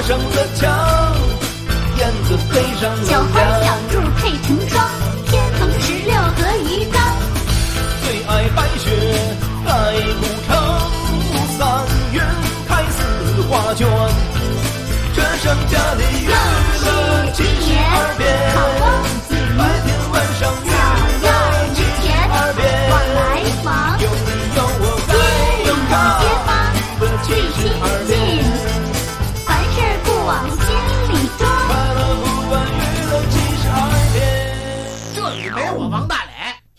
上了墙，燕子飞上了小花小兔配成双，天蓬16和鱼缸。 最爱白雪盖古城，3月开4花卷，这剩下的娱乐72变，白天晚上娱乐72变， 往来往， 有你有我在有他， 街坊最亲近，凡事不往心里装。 快乐不管娱乐72变。 这里没我王大磊。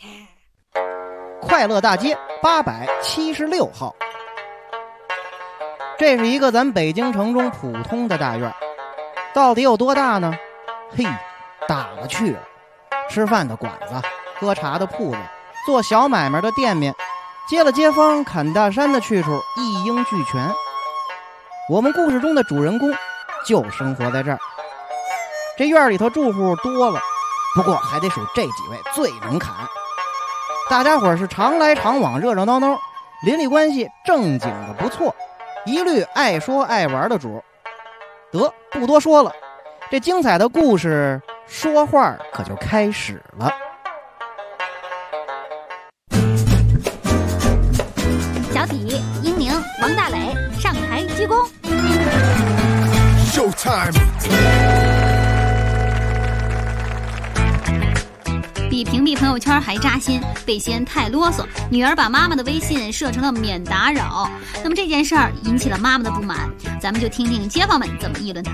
快乐大街876号，这是一个咱北京城中普通的大院，到底有多大呢？嘿，大了去了，吃饭的馆子，喝茶的铺子，做小买卖的店面，接了街坊砍大山的去处一应俱全。我们故事中的主人公就生活在这儿。这院里头住户多了，不过还得数这几位最能砍。大家伙是常来常往，热热闹闹，邻里关系正经的不错，一律爱说爱玩的主。得，不多说了，这精彩的故事说话可就开始了。 小体、英宁、王大磊上台鞠躬。 Showtime。 比屏蔽朋友圈还扎心，被嫌太啰嗦，女儿把妈妈的微信设成了免打扰。那么这件事儿引起了妈妈的不满，咱们就听听街坊们怎么议论她。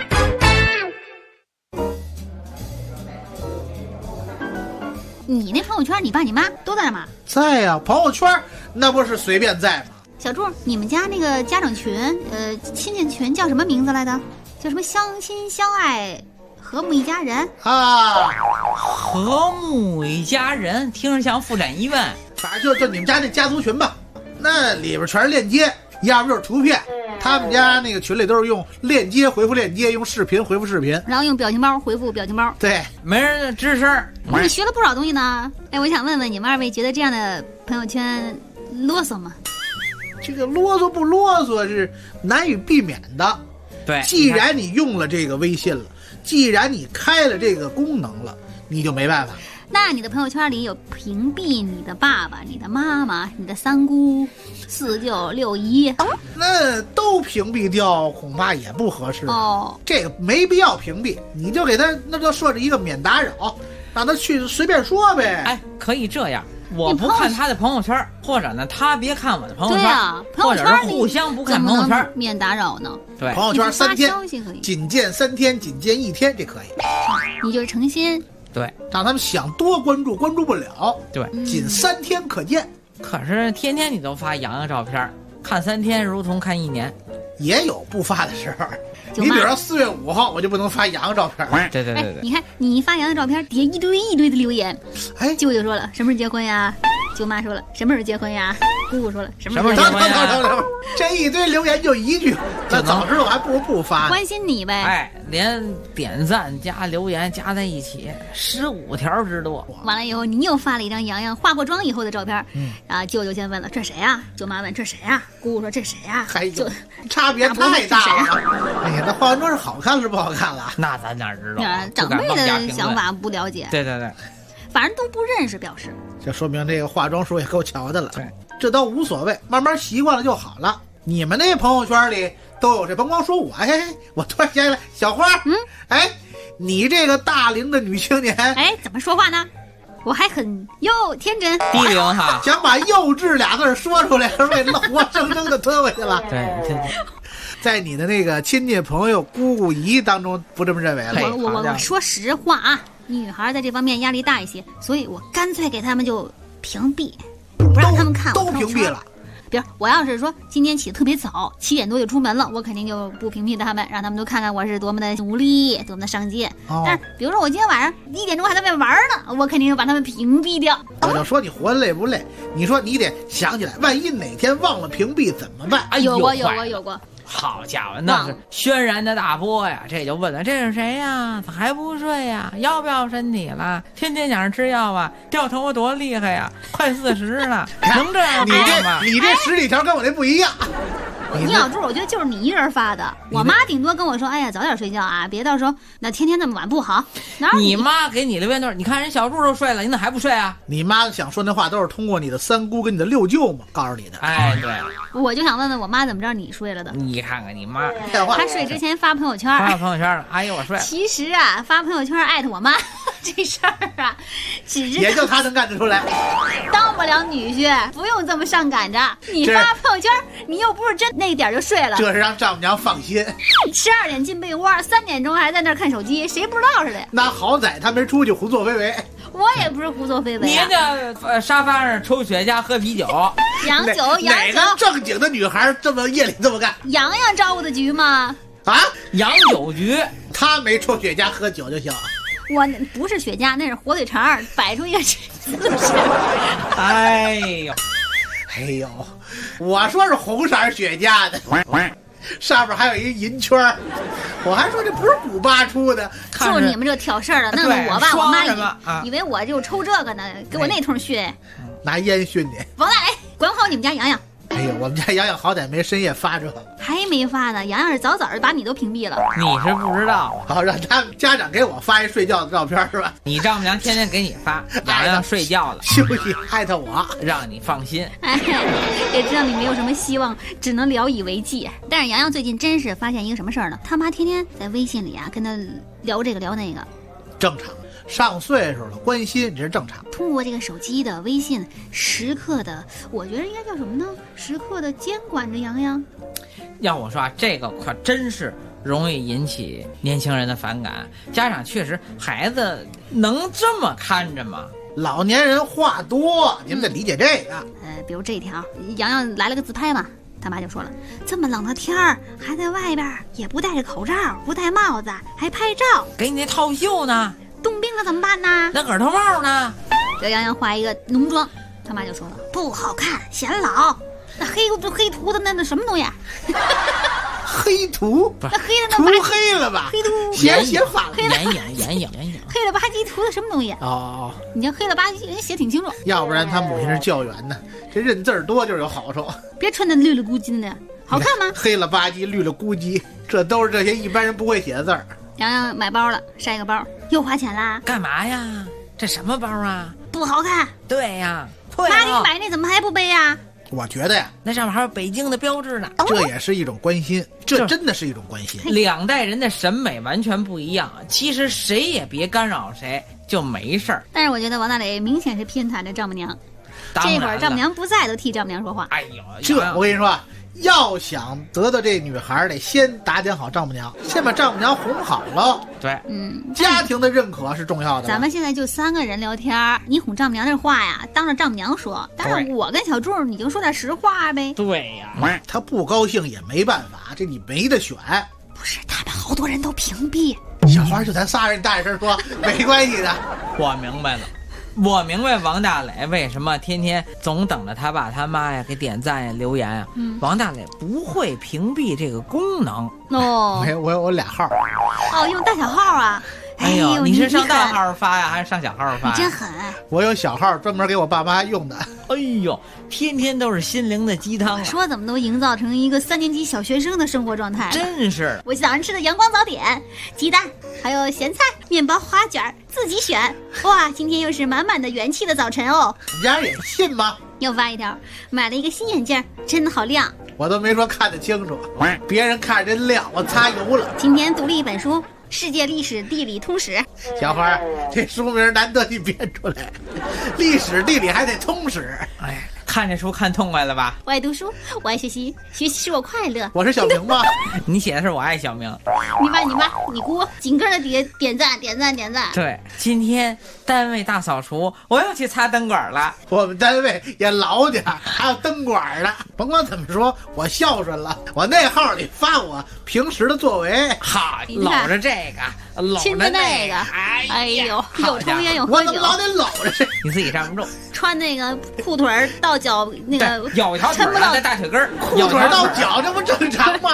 你那朋友圈，你爸你妈都在那吗？ 在呀，朋友圈那不是随便在吗？ 小柱，你们家那个家长群，亲戚群叫什么名字来的？叫什么相亲相爱和睦一家人啊？ 和睦一家人听着像妇产医院。 反正就你们家那家族群吧，那里边全是链接，要不就是图片。他们家那个群里都是用链接回复链接，用视频回复视频， 然后用表情包回复表情包。 对， 没人吱声。 你学了不少东西呢。哎，我想问问你们二位，觉得这样的朋友圈啰嗦吗？ 这个啰嗦不啰嗦是难以避免的。 对， 既然你用了这个微信了，既然你开了这个功能了，你就没办法。 那你的朋友圈里有屏蔽你的爸爸、你的妈妈、你的三姑、四舅、六姨， 那都屏蔽掉恐怕也不合适哦。 这个没必要屏蔽，你就给他那就设置一个免打扰，让他去随便说呗。 哎，可以这样，我不看他的朋友圈，或者呢他别看我的朋友圈， 对啊， 或者是互相不看朋友圈， 免打扰呢？ 对， 朋友圈3天， 仅见3天，仅见1天，这可以。 你就是诚心。 对， 让他们想多关注，关注不了。 对， 仅3天可见。 可是天天你都发洋洋照片，看3天如同看1年， 也有不发的时候。你比如说4月5号，我就不能发洋洋照片。 对对对对， 你看你一发洋洋照片，底下一堆的留言。 哎， 舅舅说了什么时候结婚呀？舅妈说了什么时候结婚呀？姑姑说了什么时候结婚呀？这一堆留言就一句，那早知道还不如不发。 关心你呗。 哎，连点赞加留言加在一起15条之多。 完了以后，你又发了一张洋洋化过妆以后的照片。啊，舅舅先问了这谁呀？舅妈问这谁呀？姑姑说这谁呀？就差别太大了。哎呀，那化完妆是好看是不好看了？ 那咱哪知道？ 长辈的想法不了解。 对对对， 反正都不认识，表示这说明这个化妆术也够巧的了。 对， 这都无所谓，慢慢习惯了就好了。你们那朋友圈里都有这，甭光说我，哎，我突然想起来，小花，哎，你这个大龄的女青年， 哎，怎么说话呢？我还很天真， 低龄哈， 想把幼稚俩字说出来，为了活生生的吞回去了。 对， 在你的那个亲戚朋友、姑姑姨当中，不这么认为了。 我说实话啊，女孩在这方面压力大一些，所以我干脆给他们就屏蔽，不让他们看我都屏蔽了。 比如我要是说今天起得特别早，7点多就出门了，我肯定就不屏蔽他们，让他们都看看我是多么的努力，多么的上进。但是比如说我今天晚上1点钟还在外面玩呢，我肯定就把他们屏蔽掉。 我就说你活得累不累？你说你得想起来，万一哪天忘了屏蔽怎么办？ 有过。 好家伙，那是轩然的大波呀！这就问了，这是谁呀？咋还不睡呀？要不要身体了？天天想着吃药啊？掉头发多厉害呀？快40了，能这样吗？ 你这10几条跟我这不一样。 你小柱，我觉得就是你一人发的。我妈顶多跟我说：“哎呀，早点睡觉啊，别到时候那天天那么晚不好。”哪有你妈给你留言都是，你看人小柱都睡了，你怎么还不睡啊？ 你妈想说那话都是通过你的三姑跟你的六舅嘛告诉你的。 哎，对， 我就想问问我妈怎么知道你睡了的？ 你看看你妈电话她睡之前发朋友圈， 发朋友圈了，哎呦我睡了。 其实啊，发朋友圈艾特我妈这事儿啊，只是也就他能干得出来。 当不了女婿，不用这么上赶着。你发朋友圈，你又不是真那点就睡了， 这是让丈母娘放心。 12点进被窝，3点钟还在那儿看手机，谁不知道似的？ 那好在他没出去胡作非为。 我也不是胡作非为、啊。 你这沙发上抽雪茄喝啤酒， 洋酒， 哪个正经的女孩这么夜里这么干？ 洋洋招呼的局吗？ 啊， 洋酒局， 他没抽雪茄喝酒就行。 我不是雪茄，那是火腿肠，摆出一个姿势。 哎呦， 哎呦，我说是红色雪茄的，上面还有一银圈，我还说这不是古巴出的。 就你们这挑事儿的，弄得我爸我妈以为我就抽这个呢，给我那通训， 拿烟熏你。 王大雷，管好你们家洋洋。 哎呦，我们家洋洋好歹没深夜发这个， 还没发呢。洋洋是早早的把你都屏蔽了。 你是不知道， 好让他们家长给我发一睡觉的照片是吧？ 你丈母娘天天给你发，洋洋睡觉了， 休息艾特我， 让你放心。 哎，也知道你没有什么希望，只能聊以为继。但是洋洋最近真是发现一个什么事儿呢？他妈天天在微信里啊跟他聊这个聊那个， 正常。上岁数了，关心这是正常。 通过这个手机的微信，时刻的，我觉得应该叫什么呢？时刻的监管着洋洋。 要我说啊，这个可真是容易引起年轻人的反感。家长确实，孩子能这么看着吗？ 老年人话多，你们得理解这个。 比如这一条，洋洋来了个自拍嘛。他妈就说了，这么冷的天儿，还在外边，也不戴着口罩，不戴帽子，还拍照， 给你那套袖呢？ 冻病了怎么办呢？ 那耳朵帽呢？ 这洋洋画一个浓妆，他妈就说了不好看，显老。那黑涂的那什么东西？ 黑涂？ 那黑的那涂黑了吧？ 黑涂写反了。 眼影。 黑了吧唧涂的什么东西？ 哦， 你这黑了吧唧，人家写挺清楚。 要不然他母亲是教员呢，这认字儿多就是有好处。 别穿那绿了咕叽的，好看吗？ 黑了吧唧，绿了咕叽，这都是这些一般人不会写的字儿。 洋洋买包了，晒个包，又花钱啦？ 干嘛呀？这什么包啊？ 不好看。 对呀， 妈给你买那怎么还不背呀？ 我觉得呀， 那上面还有北京的标志呢。 这也是一种关心，这真的是一种关心。 两代人的审美完全不一样，其实谁也别干扰谁，就没事儿。 但是我觉得王大雷明显是偏袒着丈母娘，这会儿丈母娘不在都替丈母娘说话。 哎呦， 这我跟你说。要想得到这女孩，得先打点好丈母娘，先把丈母娘哄好了。 对， 家庭的认可是重要的。 咱们现在就3个人聊天，你哄丈母娘这话呀，当着丈母娘说。当然，我跟小柱，你就说点实话呗。 对呀， 他不高兴也没办法，这你没得选。 不是，他们好多人都屏蔽。 小花就咱仨人大声说，没关系的。 我明白了。我明白王大磊为什么天天总等着他爸他妈呀给点赞呀留言呀。王大磊不会屏蔽这个功能哦。 没有，我有2号。 哦，用大小号啊。 哎呦，你是上大号发呀，还是上小号发？ 你真狠！ 我有小号，专门给我爸妈用的。 哎呦，天天都是心灵的鸡汤啊！ 说怎么都营造成一个3年级小学生的生活状态。 真是！ 我早上吃的阳光早点，鸡蛋，还有咸菜、面包、花卷，自己选。哇，今天又是满满的元气的早晨哦！ 你家人也信吗？ 又发一条，买了一个新眼镜，真的好亮。 我都没说看得清楚，别人看着真亮，我擦油了。 今天读了一本书。世界历史地理通史， 小花，这书名难得你编出来，历史地理还得通史。 哎，看这书看痛快了吧？ 我爱读书，我爱学习，学习使我快乐。 我是小明吗？ 你写的是我爱小明。 你妈，你姑，紧跟着点赞。 对，今天单位大扫除，我又去擦灯管了。 我们单位也老点，还有灯管呢。甭管怎么说，我孝顺了。我那号里发我平时的作为， 好，搂着这个，搂着那个，哎呦，又抽烟又喝酒， 我怎么老得搂着这？ 你自己站不住。 穿那个裤腿到脚那个， 有条腿在大腿根儿， 裤腿到脚，这不正常吗？ 穿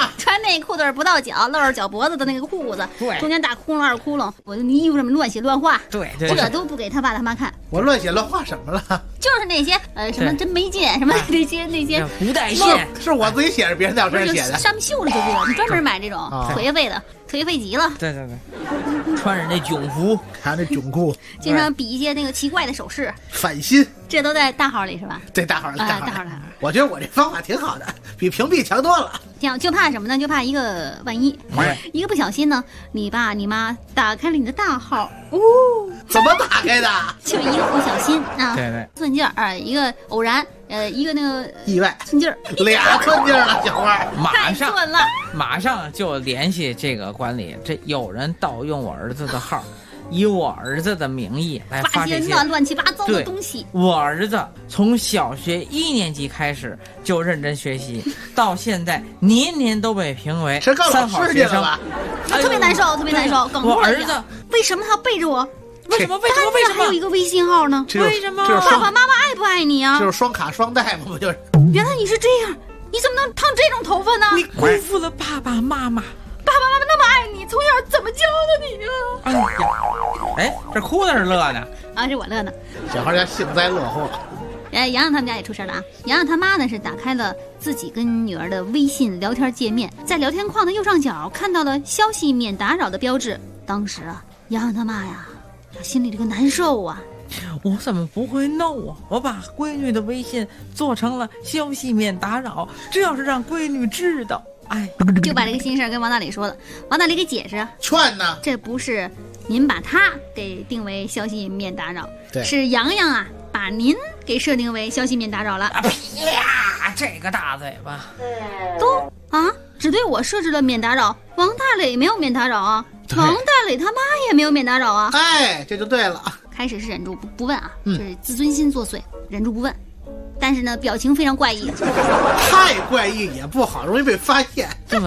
内裤腿不到脚，露着脚脖子的那个裤子， 对， 中间大窟窿二窟窿，我的衣服上面乱写乱画， 对， 这都不给他爸他妈看。 我乱写乱画什么了？ 就是那些什么真没劲，什么那些不带线， 是我自己写着，别人在我身上写的。 上面绣的就这个，你专门买这种颓废的，颓废极了。 对，穿着那囧服， 还有那囧裤， 经常比一些那个奇怪的手势， 反心， 这都在大号里是吧？ 对，大号里，大号里。 我觉得我这方法挺好的，比屏蔽强多了。 就怕什么呢？就怕一个万一，一个不小心呢，你爸你妈打开了你的大号， 怎么打开的？ 就一个不小心啊， 对， 寸劲儿一个偶然，一个那个意外寸劲儿 ，2寸劲儿了，小花， 马上就联系这个管理，这有人盗用我儿子的号。以我儿子的名义来发这些乱七八糟的东西。 我儿子从小学1年级开始就认真学习，到现在年年都被评为3好学生， 特别难受，特别难受。 我儿子为什么他要背着我？ 为什么？ 还有一个微信号呢？ 为什么？ 爸爸妈妈爱不爱你啊？ 就是双卡双待嘛，不就是？ 原来你是这样，你怎么能烫这种头发呢？ 你辜负了爸爸妈妈。 爸爸妈妈那么爱你，从小怎么教的你啊？ 哎呀，这哭的是乐呢啊，是我乐呢。 小孩家幸灾乐祸。 杨洋他们家也出事了啊！洋洋他妈呢是打开了自己跟女儿的微信聊天界面，在聊天框的右上角看到了消息免打扰的标志。当时啊，洋洋他妈呀，他心里这个难受啊。 我怎么不会弄啊？我把闺女的微信做成了消息免打扰，这要是让闺女知道。哎， 就把这个心事跟王大李说了，王大李给解释， 劝呢， 这不是您把他给定为消息免打扰， 对， 是洋洋啊把您给设定为消息免打扰了。 屁呀，这个大嘴巴， 都啊，只对我设置了免打扰，王大磊没有免打扰啊，王大磊他妈也没有免打扰啊。 哎，这就对了。 开始是忍住不问啊，就是自尊心作祟，忍住不问。但是呢，表情非常怪异， 太怪异也不好，容易被发现。 对，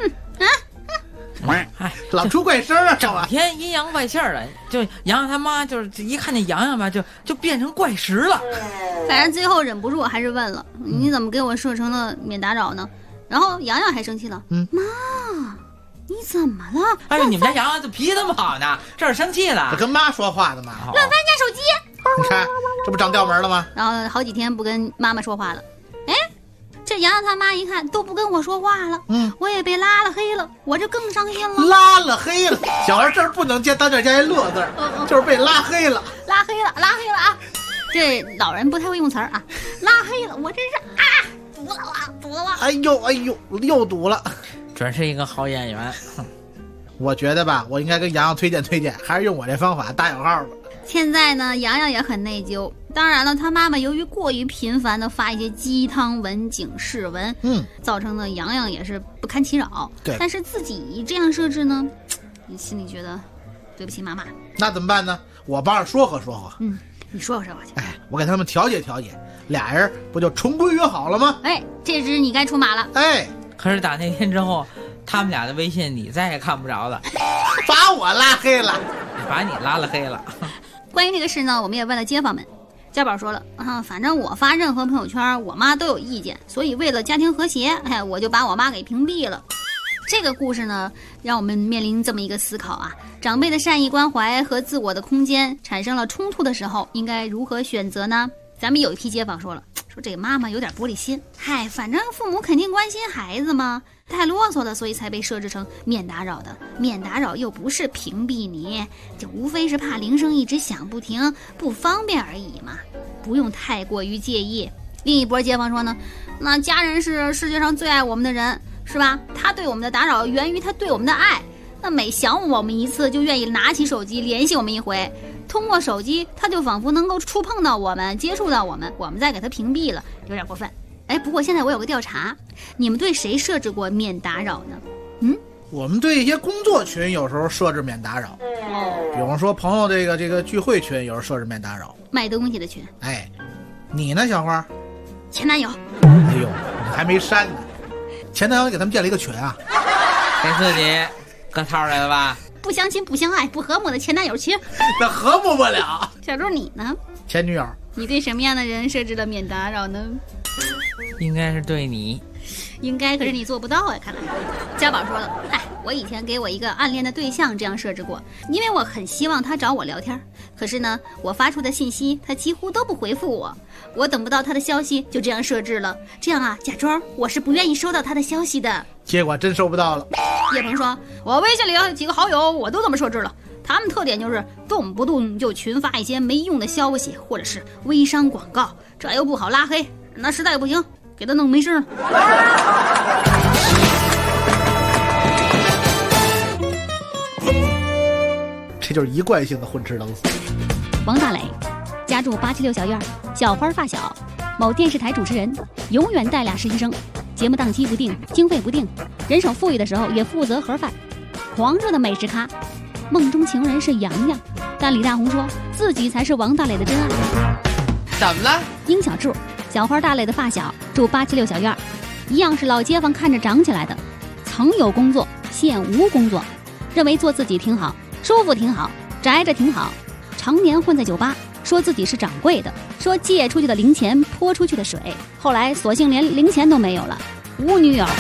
老出怪声啊， 整天阴阳怪气儿的。就洋洋他妈就是一看见洋洋吧，就变成怪石了。 反正最后忍不住还是问了，你怎么给我设成了免打扰呢？然后洋洋还生气了，妈，你怎么了？ 哎呦，你们家洋洋这脾气这么好呢？这是生气了？ 这跟妈说话的嘛？ 乱翻人家手机。 你看，这不长调门了吗？ 然后好几天不跟妈妈说话了。哎，这洋洋他妈一看都不跟我说话了，我也被拉了黑了，我就更伤心了。 拉了黑了，小孩这儿不能当这加一乐字，就是被拉黑了。 拉黑了啊！这老人不太会用词儿啊，拉黑了，我真是啊，堵了！ 哎呦，又堵了。 准是一个好演员。 我觉得吧，我应该跟洋洋推荐，还是用我这方法打小号吧。 现在呢，洋洋也很内疚。当然了，他妈妈由于过于频繁的发一些鸡汤文、警示文，造成的洋洋也是不堪其扰。 对， 但是自己这样设置呢，你心里觉得对不起妈妈。 那怎么办呢？我帮着说和。 你说去。 哎，我给他们调解，俩人不就重归于好了吗？ 哎，这只你该出马了。 哎， 可是打那天之后，他们俩的微信你再也看不着了， 把我拉黑了， 把你拉了黑了。 关于这个事呢，我们也问了街坊们。家宝说了啊，反正我发任何朋友圈，我妈都有意见，所以为了家庭和谐，我就把我妈给屏蔽了。这个故事呢，让我们面临这么一个思考啊：长辈的善意关怀和自我的空间产生了冲突的时候，应该如何选择呢？咱们有一批街坊说了，说这个妈妈有点玻璃心，反正父母肯定关心孩子嘛，太啰嗦了，所以才被设置成免打扰的。免打扰又不是屏蔽你，就无非是怕铃声一直响不停，不方便而已嘛，不用太过于介意。另一波街坊说呢，那家人是世界上最爱我们的人，是吧？他对我们的打扰源于他对我们的爱，那每想我们一次就愿意拿起手机联系我们一回，通过手机他就仿佛能够触碰到我们，接触到我们，我们再给他屏蔽了，有点过分。不过现在我有个调查，你们对谁设置过免打扰呢？ 我们对一些工作群有时候设置免打扰，比方说朋友这个聚会群有时候设置免打扰， 卖东西的群。 你呢，小花？ 前男友。 哎呦，你还没删呢。前男友给他们建了一个群啊， 给自己搁套来了吧？ 不相亲不相爱不和睦的前男友群， 那和睦不了。 小周你呢？ 前女友你对什么样的人设置了免打扰呢？ 应该是对你。 应该，可是你做不到呀，看来。家宝说了，我以前给我一个暗恋的对象这样设置过，因为我很希望他找我聊天，可是呢，我发出的信息他几乎都不回复我，我等不到他的消息，就这样设置了。这样啊，假装我是不愿意收到他的消息的。 结果真收不到了。 叶鹏说，我微信里有几个好友，我都这么设置了。他们特点就是动不动就群发一些没用的消息，或者是微商广告，这又不好拉黑，那实在不行，给他弄没事了。 这就是一贯性的混吃等死。 王大磊家住876小院，小花发小，某电视台主持人，永远带俩实习生，节目档期不定，经费不定，人手富裕的时候也负责盒饭，狂热的美食咖，梦中情人是洋洋，但李大红说自己才是王大磊的真爱。 怎么了？ 殷小柱，小花大磊的发小，住876小院，一样是老街坊看着长起来的，曾有工作，现无工作，认为做自己挺好，舒服挺好，宅着挺好，常年混在酒吧，说自己是掌柜的，说借出去的零钱泼出去的水，后来索性连零钱都没有了，无女友。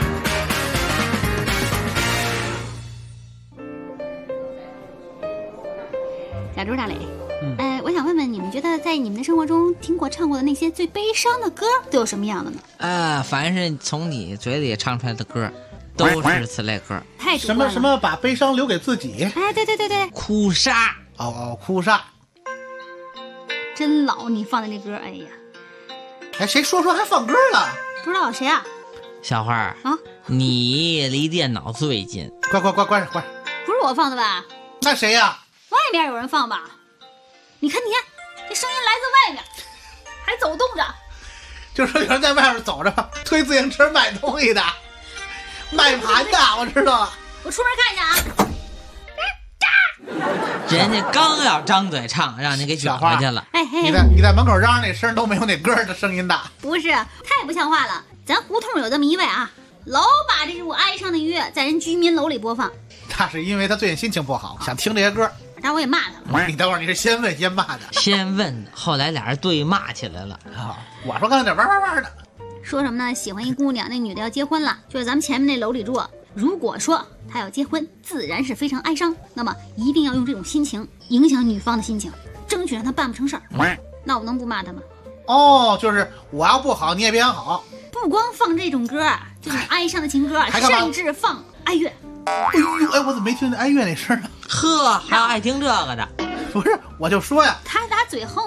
小猪大磊，我想问问你们，觉得在你们的生活中听过唱过的那些最悲伤的歌都有什么样的呢？ 凡是从你嘴里唱出来的歌，都是此类歌。 太主观了。 什么把悲伤留给自己？ 对， 哭砂。 哭砂。 真老，你放的那歌，哎呀， 谁说还放歌了？ 不知道谁啊？ 小花啊，你离电脑最近。 关上。 不是我放的吧？ 那谁呀？ 外面有人放吧？你看，这声音来自外面，还走动着。 就说有人在外面走着，推自行车卖东西的，卖盘的，我知道了。 我出门看一下啊。 人家刚要张嘴唱，让你给卷回去了。 你在门口嚷那声都没有那歌的声音大。 不是，太不像话了。咱胡同有这么一位啊，老把这种哀伤的音乐在人居民楼里播放。 那是因为他最近心情不好，想听这些歌。 然后我也骂他了。 你等会儿，你是先问先骂的？ 先问，后来俩人对骂起来了。 我说刚才在玩的。 说什么呢？喜欢一姑娘，那女的要结婚了，就是咱们前面那楼里住。如果说她要结婚，自然是非常哀伤，那么一定要用这种心情影响女方的心情，争取让她办不成事儿。那我能不骂她吗？ 就是我要不好，你也别想好。 不光放这种歌，这种哀伤的情歌，甚至放哀乐。 我怎么没听见哀乐那声呢？ 还有爱听这个的？ 不是，我就说呀， 他打嘴哼。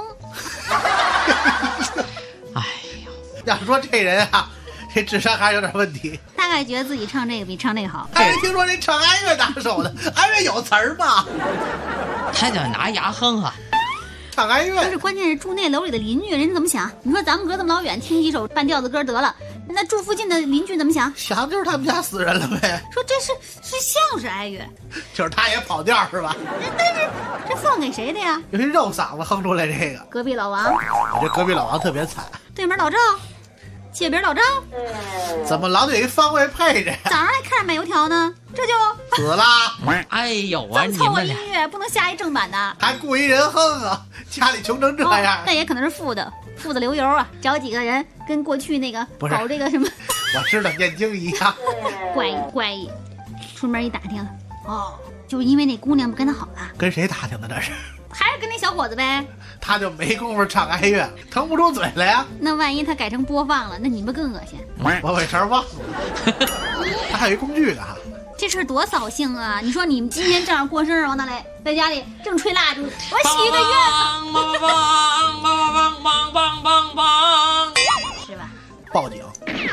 哎呦， 要说这人啊，这智商还是有点问题。 大概觉得自己唱这个比唱那个好。 听说这唱哀乐打手的，哀乐有词儿吗？ 他就拿牙哼啊。 唱哀乐。 不是，关键是住那楼里的邻居，人家怎么想？你说咱们隔这么老远听几首半调子歌得了，那住附近的邻居怎么想？ 想就是他们家死人了呗。 说这是像是哀乐， 就是他也跑调是吧？ 但是这放给谁的呀？ 有些肉嗓子哼出来这个。 隔壁老王。 我这隔壁老王特别惨。 对门老赵，街边老赵， 怎么老得一方位配着呀？ 早上还看着卖油条呢，这就死了。 哎呦啊， 你们音乐不能下一正版的， 还雇一人哼啊，家里穷成这样。 那也可能是副的流油啊，找几个人跟过去那个搞这个什么， 我知道念经一样， 怪异。出门一打听，就是因为那姑娘不跟他好了。 跟谁打听的这是？ 还是跟那小伙子呗。 他就没工夫唱哀乐，腾不出嘴来呀。 那万一他改成播放了，那你们更恶心。 我为啥忘了？他还有一工具呢。 这事儿多扫兴啊！你说你们今天正好过生日，王大雷在家里正吹蜡烛，我许个愿，是吧？ 报警，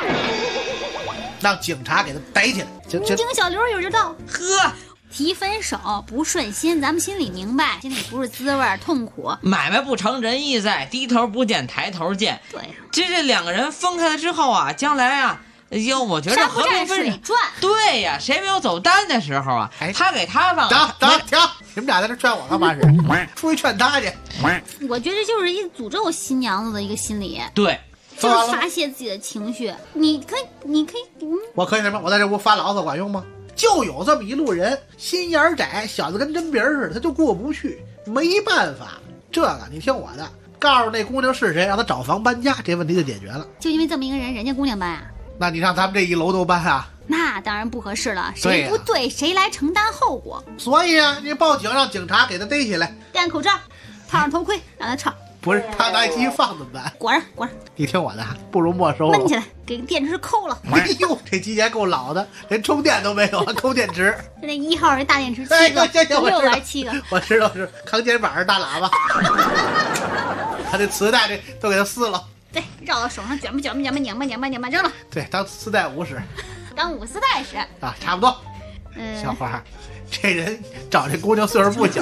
让警察给他逮起来。 警小刘有人到，提分手不顺心，咱们心里明白，心里不是滋味，痛苦。 买卖不成仁义在，低头不见抬头见。 对呀， 这两个人分开了之后啊，将来啊，我觉得和平分手。对呀，谁没有走单的时候啊？他给他放。 停！你们俩在这劝我干嘛是？出去劝他去。 我觉得这就是一诅咒新娘子的一个心理。 对， 就是发泄自己的情绪。你可以， 我可以什么？我在这屋发牢骚管用吗？就有这么一路人，心眼窄，小子跟针鼻似的，他就过不去，没办法。这个你听我的， 告诉那姑娘是谁，让她找房搬家，这问题就解决了。 就因为这么一个人，人家姑娘搬啊？ 那你让他们这一楼都搬啊？ 那当然不合适了，谁不对谁来承担后果。 所以啊，你报警让警察给他逮起来， 戴上口罩，套上头盔，让他唱。 不是他拿继续放怎么办？ 裹上裹上， 你听我的，不如没收了， 闷起来，给电池扣了。 哎呦，这机器还够老的，连充电都没有，抠电池。 就那1号是大电池7个，6个还是7个？ 我知道是扛肩膀是大喇叭。他这磁带这都给他撕了。 对，绕到手上卷吧卷吧卷吧拧吧拧吧拧吧扔了。 对，当磁带舞使， 当舞丝带使啊，差不多。小花，这人找这姑娘岁数不小。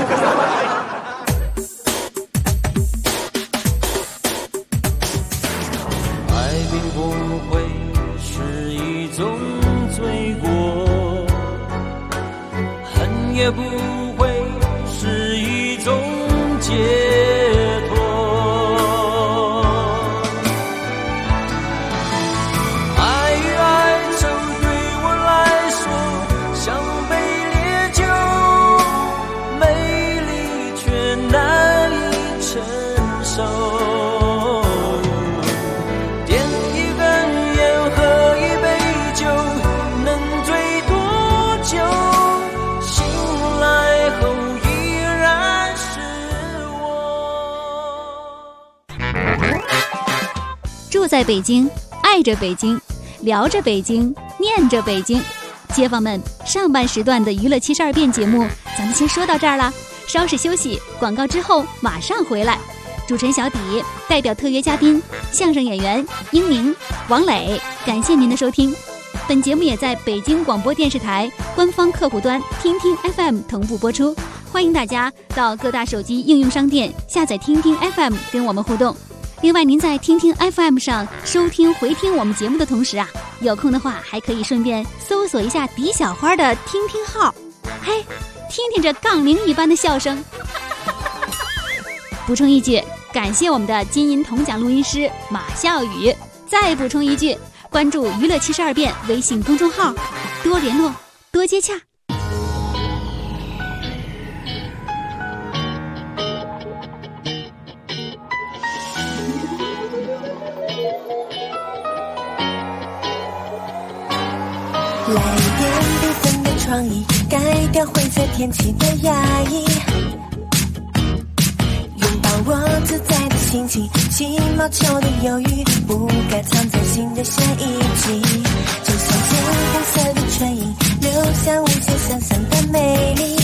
爱并不会是一种罪过，恨也不会是一种解脱。爱与哀愁对我来说像杯烈酒，美丽却难以承受。 住在北京，爱着北京，聊着北京，念着北京。街坊们，上半时段的娱乐72变节目咱们先说到这儿了，稍事休息，广告之后马上回来。主持人小底代表特约嘉宾相声演员英宁、王磊，感谢您的收听。本节目也在北京广播电视台官方客户端听听 FM 同步播出，欢迎大家到各大手机应用商店下载听听 FM 跟我们互动。另外，您在听听 FM 上收听回听我们节目的同时啊，有空的话还可以顺便搜索一下狄小花的听听号，嘿，听听这杠铃一般的笑声。补充一句，感谢我们的金银铜奖录音师马笑宇。再补充一句，关注娱乐72变微信公众号，多联络，多接洽。 来点缤纷的创意，改掉灰色天气的压抑，拥抱我自在的心情，起毛球的犹豫不该藏在心的下一集，就像鲜红色的唇印，留下无限想象的美丽，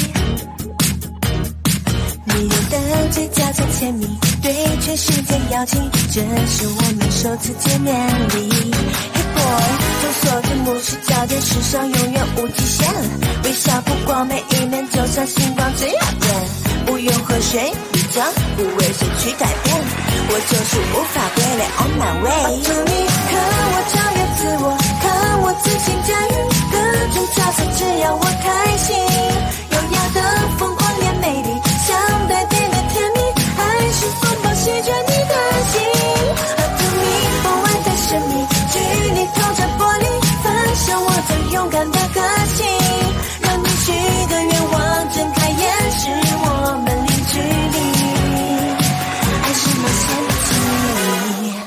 迷人的嘴角像签名，对全世界邀请，这是我们首次见面礼。众所周知，是焦点，时尚永远无极限，微笑不光每一面，就像星光最耀眼，不用和谁比较，不为谁去改变，我就是无法归类 on my way。祝你和我超越自我，看我自信驾驭各种角色，只要我开心，优雅的疯狂也美丽，相对点的甜蜜，还是风暴席卷你的心，祝你不安的生命，距离透着玻璃，分享我最勇敢的个性，让你许个愿望睁开眼，是我们零距离，爱是冒险的记忆。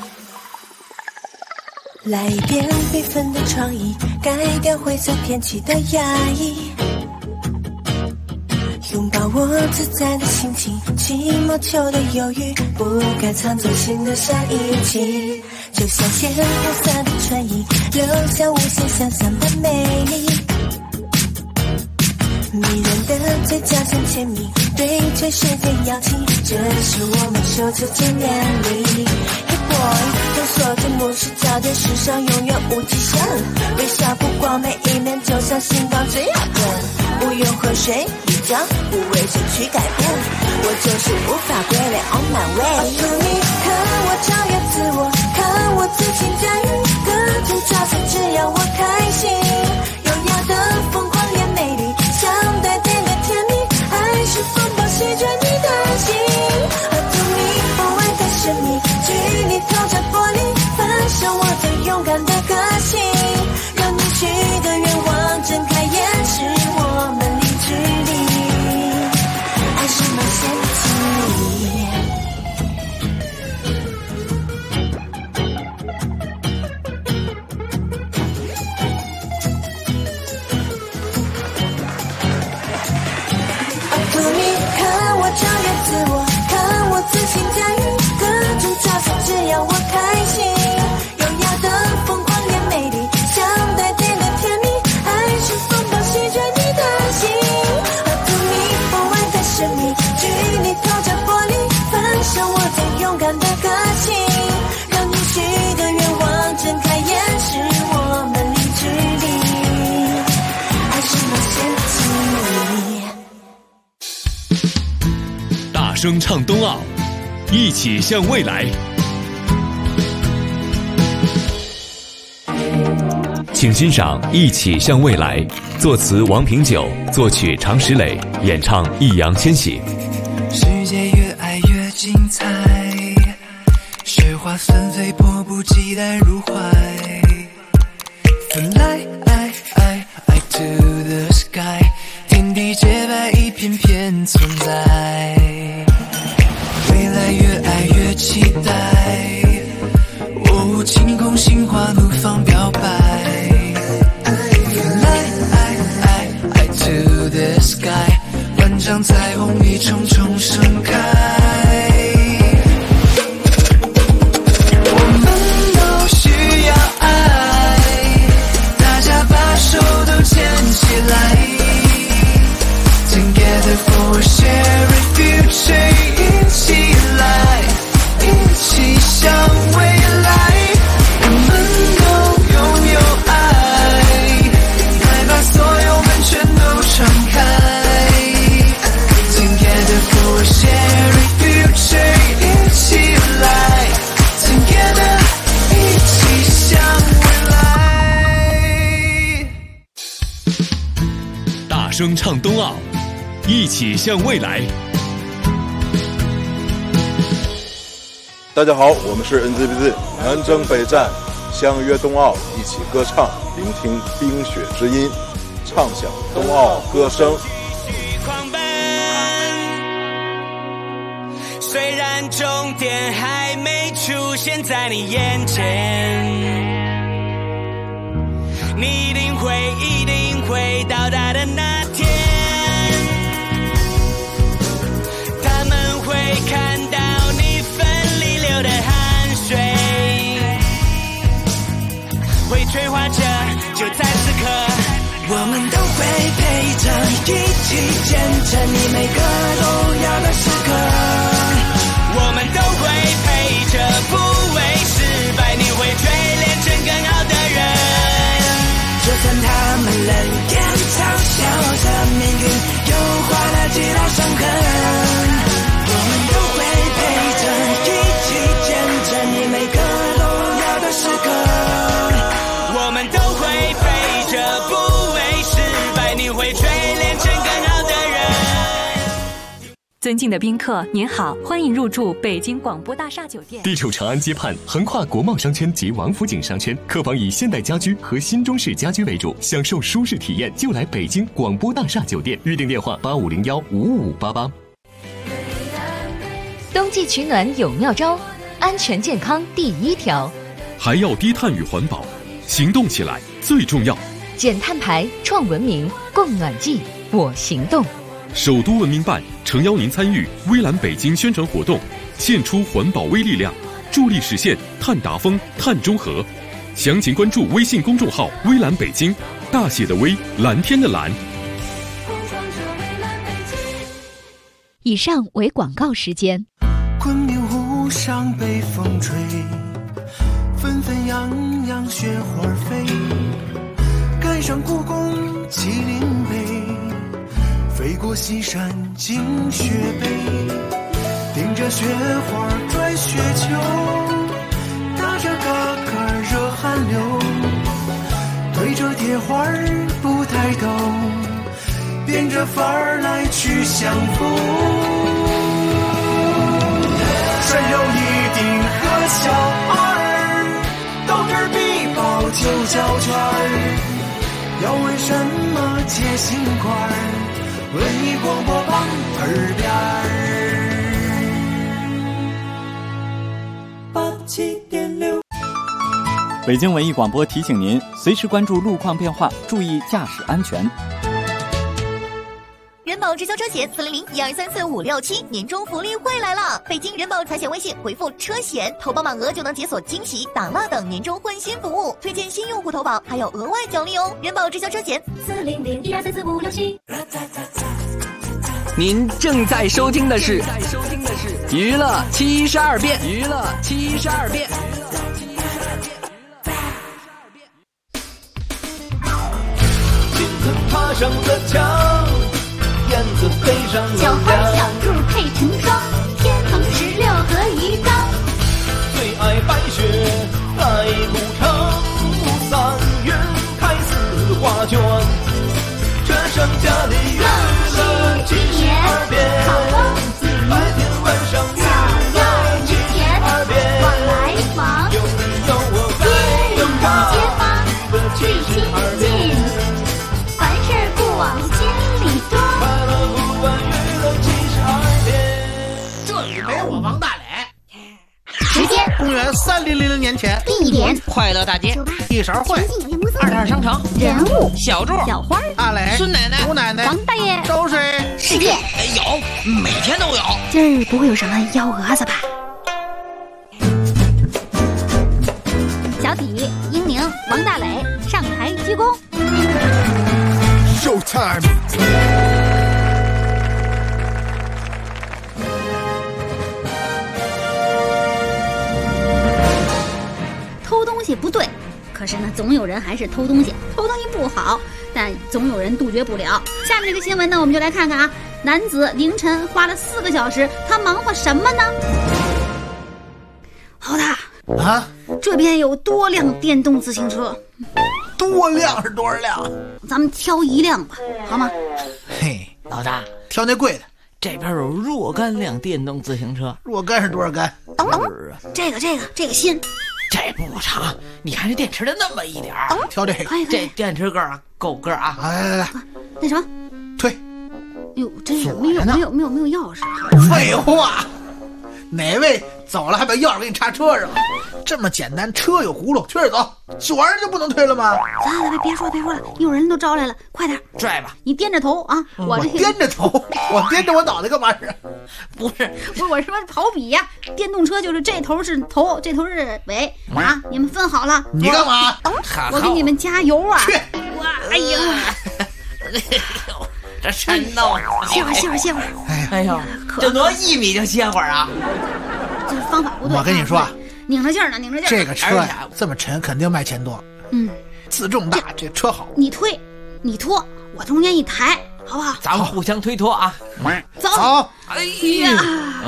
来一点缤纷的创意，改掉灰色天气的压抑，拥抱我自在的心情，起毛球的犹豫不该藏在心的下一集，就像鲜红色的唇印，留下无限想象的美丽，迷人的嘴角像签名，对全世界邀请，这是我们首次见面礼。Hey boy， 众所周知，是焦点，时尚永远无极限，微笑不光每一面，就像星光最耀眼，不用和谁比较，不为谁去改变，我就是无法归类 on my way。祝你和我超越自我，看我自信驾驭各种角色，只要我开心，优雅的疯狂也美丽，相对点的甜蜜，还是风暴席卷你的心，祝你不安的生命，距离透着玻璃，分享我最勇敢的个性，让你许个愿望睁开眼，是我们零距离，爱是冒险的记忆。 声唱冬奥，一起向未来。请欣赏《一起向未来》，作词王平久，作曲常石磊，演唱易烊千玺。 世界越爱越精彩，雪花纷飞，迫不及待入怀。Fly to the sky， 天地洁白，一片片存在。未来越爱越期待，哦，晴空心花怒放表白。Fly to the sky， 万丈彩虹一重重盛开。我们都需要爱，大家把手都牵起来。Together for a shared future， 一起来，一起向未来。我们都拥有爱，来把所有门全都敞开。Together for a shared future， 一起来 ，Together， 一起向未来。 大声唱冬奥，一起向未来。 大家好，我们是 NZBZ， 南征北战，相约冬奥，一起歌唱，聆听冰雪之音，唱响冬奥歌声。 虽然终点还没出现在你眼前，你一定会到达的那天。他们会看到你奋力流的汗水，会催化着就在此刻， 我们都会陪着你，一起见证你每个重要的时刻。 我们都会陪着，不为失败，你会锤炼成更好的人。 就算他们冷眼嘲笑着命运，又划了几道伤痕，我们都会陪着，一起见证你每个重要的时刻。 我们都会陪着，不为失败，你会锤炼成更好的人。 尊敬的宾客，您好，欢迎入住北京广播大厦酒店。 地处长安街畔，横跨国贸商圈及王府井商圈，客房以现代家居和新中式家居为主，享受舒适体验就来北京广播大厦酒店。预订电话8501-55588。 冬季取暖有妙招，安全健康第一条， 还要低碳与环保，行动起来最重要。 减碳排，创文明，供暖季，我行动。 首都文明办诚邀您参与微蓝北京宣传活动，献出环保微力量，助力实现碳达峰、碳中和。详情关注微信公众号“微蓝北京”，大写的微，蓝天的蓝。 以上为广告时间。 昆明湖上北风吹，纷纷扬扬雪花飞，赶上故宫麒麟碑，飞过西山惊雪北，顶着雪花拽雪球，打着嘎嘎热汗流，对着铁花不抬头，变着法儿来去相逢。山有一定和小儿，到这儿必报就交圈儿，要问什么接心块儿，文艺广播旁耳边儿。87.6。 北京文艺广播提醒您，随时关注路况变化，注意驾驶安全。 人保直销车险400-1234-567年终福利会来了！北京人保财险微信回复车险，投保满额就能解锁惊喜、打蜡等年终换新服务，推荐新用户投保还有额外奖励哦！人保直销车险400-1234-567。 您正在收听的是娱乐72变，娱乐72变。 金子爬上了墙，燕子飞上了小花小兔配成双。 卷。这剩下的娱乐72变，白天晚上娱乐72变，有你有我在等他的72变， 凡事不往心里钻， 快乐不断娱乐72变。 这里没我王大磊。 时间公元3000年前， 地点快乐大街， 一勺会， 二摊商场， 人物小柱， 小花阿磊， 孙奶奶， 吴奶奶， 王大爷， 周水， 世界有，每天都有。 今儿不会有什么幺蛾子吧？小体、英宁、王大磊上台鞠躬。 Showtime。 偷东西不对，可是呢，总有人还是偷东西。偷东西不好，但总有人杜绝不了。下面这个新闻呢，我们就来看看啊，男子凌晨花了4个小时，他忙活什么呢？好大啊！ 这边有多辆电动自行车， 多辆是多少辆？ 咱们挑一辆吧，好吗？ 嘿， 老大， 挑那贵的。 这边有若干辆电动自行车， 若干是多少杆？ 这个新。 这不长，你看这电池的那么一点儿， 挑这个。 这电池个儿够个儿啊！ 来， 那什么， 推。 哟，真是没有钥匙。 废话，哪位走了还把钥匙给你插车上？这么简单，车有轱辘，推着走，这玩意儿就不能推了吗？ 来，别说了，一会儿人都招来了，快点拽吧！ 你掂着头啊！ 我掂着头，我掂着我脑袋干嘛是？ 不是， 我什么跑比呀？电动车就是这头是头，这头是尾啊！你们分好了。 你干嘛？ 我给你们加油啊！ 去！ 哇，哎呀！ 这山闹， 歇会儿。 哎呦，就挪1米就歇会儿啊！ 这方法不对。 我跟你说啊， 拧着劲儿呢。 这个车呀，这么沉，肯定卖钱多。自重大，这车好。 你推，你拖，我中间一抬，好不好？ 咱们互相推脱啊！ 走。 哎呀，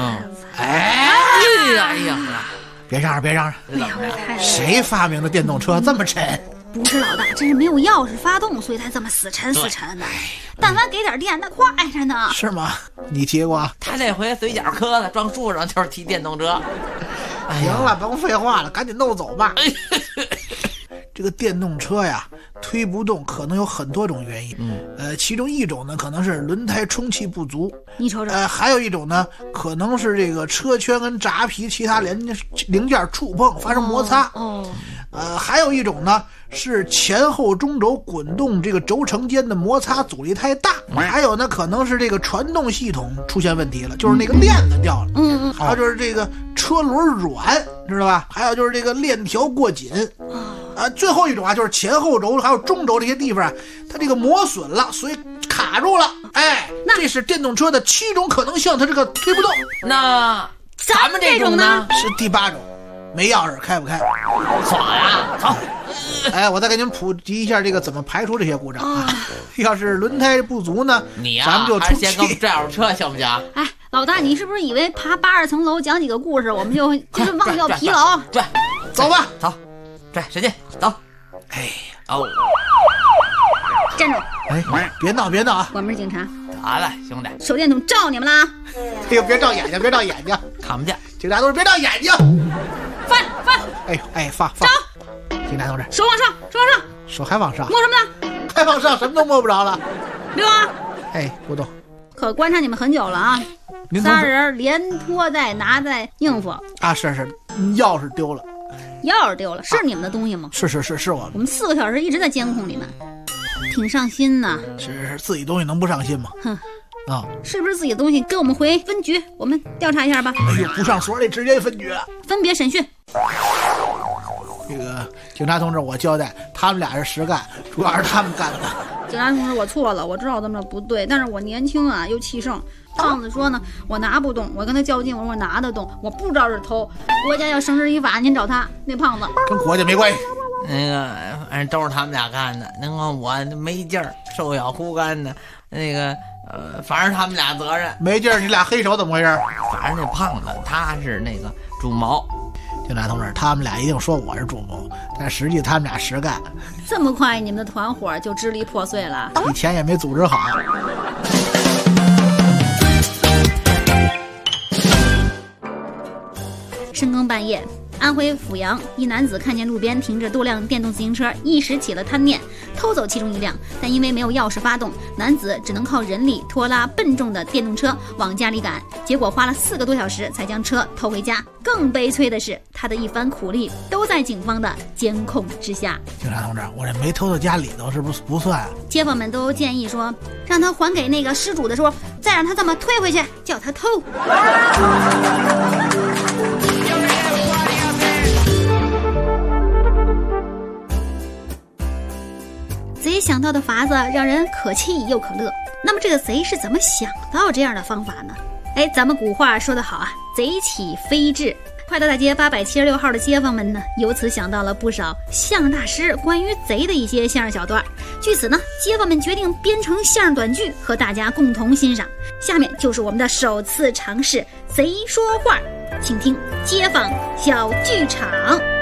哎呀， 别嚷嚷！谁发明的电动车这么沉？ 不是老大，真是没有钥匙发动，所以才这么死沉的。但凡给点电，那快着呢。 是吗？你骑过？ 他这回嘴角磕了，撞树上就是骑电动车。 行了，甭废话了，赶紧弄走吧。这个电动车呀，推不动可能有很多种原因。其中一种呢，可能是轮胎充气不足。 你瞅瞅。 还有一种呢，可能是这个车圈跟闸皮其他零件触碰发生摩擦。还有一种呢，是前后中轴滚动这个轴承间的摩擦阻力太大。还有呢，可能是这个传动系统出现问题了，就是那个链子掉了。还有就是这个车轮软，知道吧？还有就是这个链条过紧。最后一种啊，就是前后轴还有中轴这些地方啊，它这个磨损了，所以卡住了。这是电动车的7种可能性，它这个推不动。 那咱们这种呢？ 是第8种，没钥匙开不开？ 走呀，走。 我再给你们普及一下这个怎么排除这些故障啊。要是轮胎不足呢， 你呀， 咱们就还是先给我们拽会儿车行不行？ 老大，你是不是以为爬80层楼讲几个故事，我们就忘掉疲劳？ 拽， 走吧， 走。拽，使劲走！ 站住！ 别闹啊！ 我们是警察。 好了，兄弟， 手电筒照你们了。 别照眼睛， 看不见。 警察同志，别照眼睛。 放！ 放！ 照！ 警察同志， 手往上， 手还往上。 摸什么呢？ 还往上，什么都摸不着了。 溜啊！ 不动。 可观察你们很久了啊！3人连拖带拿在应付。 是，钥匙丢了。 钥匙丢了，是你们的东西吗？ 是我们4个小时一直在监控你们，挺上心呐。 是自己东西能不上心吗？ 是不是自己的东西？跟我们回分局，我们调查一下吧。 不上所里直接分局， 分别审讯。 这个警察同志，我交代，他们俩是实干，主要是他们干的。 警察同志，我错了，我知道这么不对，但是我年轻啊，又气盛。胖子说呢，我拿不动，我跟他较劲，我说我拿得动，我不知道是偷，国家要绳之以法，您找他。那胖子跟国家没关系， 那个反正都是他们俩干的，那个我没劲儿，手脚枯干的，那个反正他们俩责任。 没劲儿，你俩黑手怎么回事？ 反正那胖子他是那个主谋。 警察同志，他们俩一定说我是主谋，但实际他们俩实干。 这么快你们的团伙就支离破碎了？ 以前也没组织好。 深更半夜，安徽阜阳一男子看见路边停着多辆电动自行车，一时起了贪念，偷走其中一辆，但因为没有钥匙发动，男子只能靠人力拖拉笨重的电动车往家里赶，结果花了4个多小时才将车偷回家。更悲催的是，他的一番苦力都在警方的监控之下。 警察同志，我这没偷到家里头，是不是不算？ 街坊们都建议说，让他还给那个失主的时候，再让他这么退回去，叫他偷。贼想到的法子让人可气又可乐，那么这个贼是怎么想到这样的方法呢？咱们古话说得好啊，贼起非智。快乐大街876号的街坊们呢，由此想到了不少相声大师关于贼的一些相声小段。据此呢，街坊们决定编成相声短剧和大家共同欣赏。下面就是我们的首次尝试贼说话，请听街坊小剧场。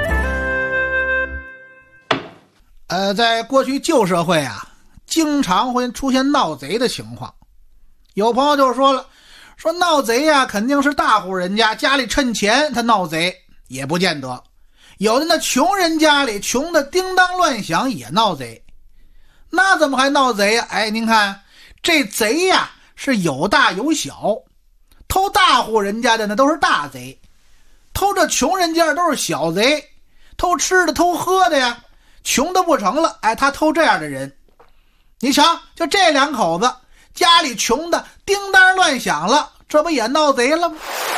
在过去旧社会啊，经常会出现闹贼的情况。有朋友就说了，说闹贼啊，肯定是大户人家家里趁钱他闹贼，也不见得。有的那穷人家里穷的叮当乱响也闹贼，那怎么还闹贼呀？您看这贼呀是有大有小，偷大户人家的那都是大贼，偷这穷人家都是小贼，偷吃的偷喝的呀，穷的不成了，他偷这样的人。你瞧，就这两口子家里穷的叮当乱响了，这不也闹贼了吗？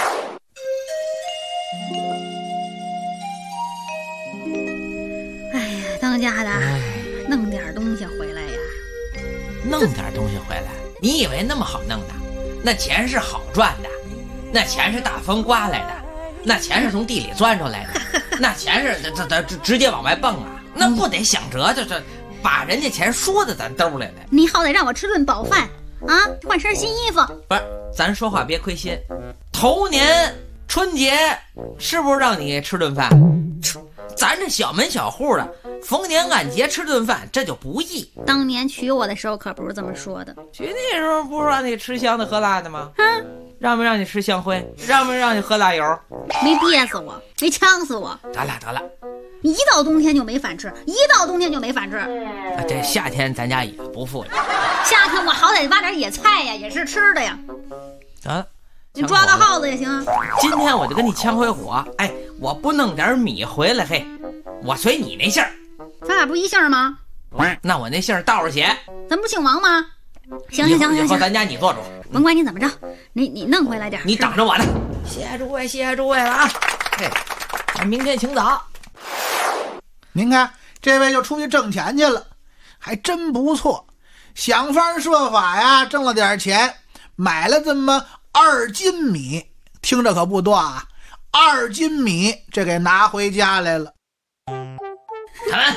当家的弄点东西回来呀。 弄点东西回来，你以为那么好弄的？那钱是好赚的，那钱是大风刮来的，那钱是从地里钻出来的，那钱是直接往外蹦啊，那不得想辙，就是把人家钱说到咱兜里来。 你好歹让我吃顿饱饭啊，换身新衣服。 不是，咱说话别亏心。头年春节是不是让你吃顿饭？咱这小门小户的，逢年按节吃顿饭，这就不易。 当年娶我的时候可不是这么说的。 娶你时候不是让你吃香的喝辣的吗？让没让你吃香灰？让没让你喝辣油？ 没憋死我，没呛死我。 得了， 一到冬天就没饭吃，一到冬天就没饭吃。 这夏天咱家也不富裕。 夏天我好歹挖点野菜呀，也是吃的呀。 得了， 你抓个耗子也行。 今天我就跟你呛回火，我不弄点米回来，嘿，我随你那姓儿。 咱俩不一姓吗？ 那我那姓儿倒着写。 咱不姓王吗？行， 以后咱家你做主， 甭管你怎么着，你弄回来点。 你等着我呢。谢谢诸位了啊！明天请早。 您看这位就出去挣钱去了，还真不错，想方设法呀挣了点钱，买了这么2斤米，听着可不多啊，2斤米这给拿回家来了。 开门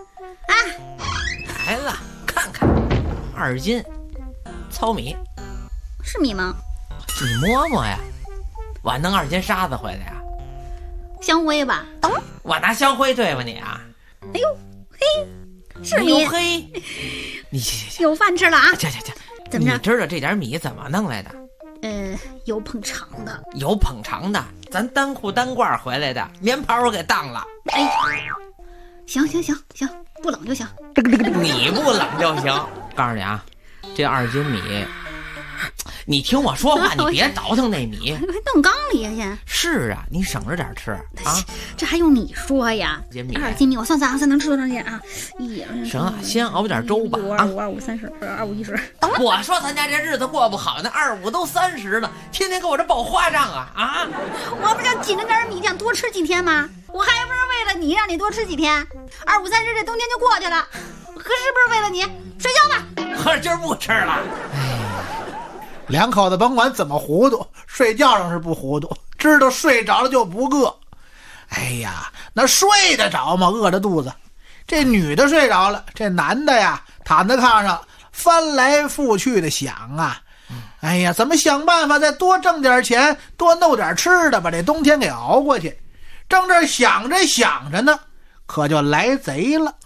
来了，看看2斤糙米， 是米吗？ 你摸摸呀，我弄2斤沙子回来呀。 香灰吧？ 我拿香灰对付你啊？ 哎呦嘿，是米。 嘿，你有饭吃了啊？ 行， 怎么着？ 你知道这点米怎么弄来的？ 有捧场的。 有捧场的，咱单裤单褂回来的，棉袍给当了。 行，不冷就行。 你不冷就行。告诉你啊，这2斤米，你听我说话，你别倒腾那米， 弄缸里去。 是啊，你省着点吃啊。 这还用你说呀？2斤米，我算能吃多长时间啊？1、2、3、 行啊，先熬点粥吧。 5、25、30、25、10。 我说咱家这日子过不好，那25都30了，天天给我这报花账啊！ 我不就紧着点米想多吃几天吗？我还不是为了你让你多吃几天？25、30这冬天就过去了，可是不是为了你？睡觉吧。 可是今儿不吃了。 两口子甭管怎么糊涂，睡觉上是不糊涂，知道睡着了就不饿。那睡得着吗？饿着肚子。这女的睡着了，这男的呀躺在炕上翻来覆去的想啊，怎么想办法再多挣点钱，多弄点吃的，把这冬天给熬过去。 正这想着想着呢，可就来贼了。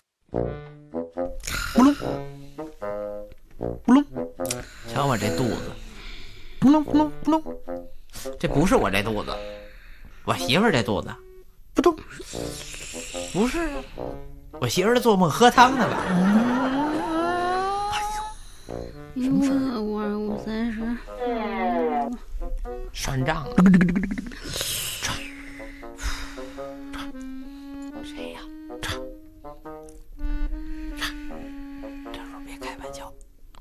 咕隆咕隆， 瞧我这肚子， 咕隆咕隆咕隆， 这不是我这肚子，我媳妇儿这肚子。 不动， 不是啊，我媳妇儿做梦喝汤呢吧？ 什么事儿？5、25、30， 算账了。谁呀？这时候别开玩笑。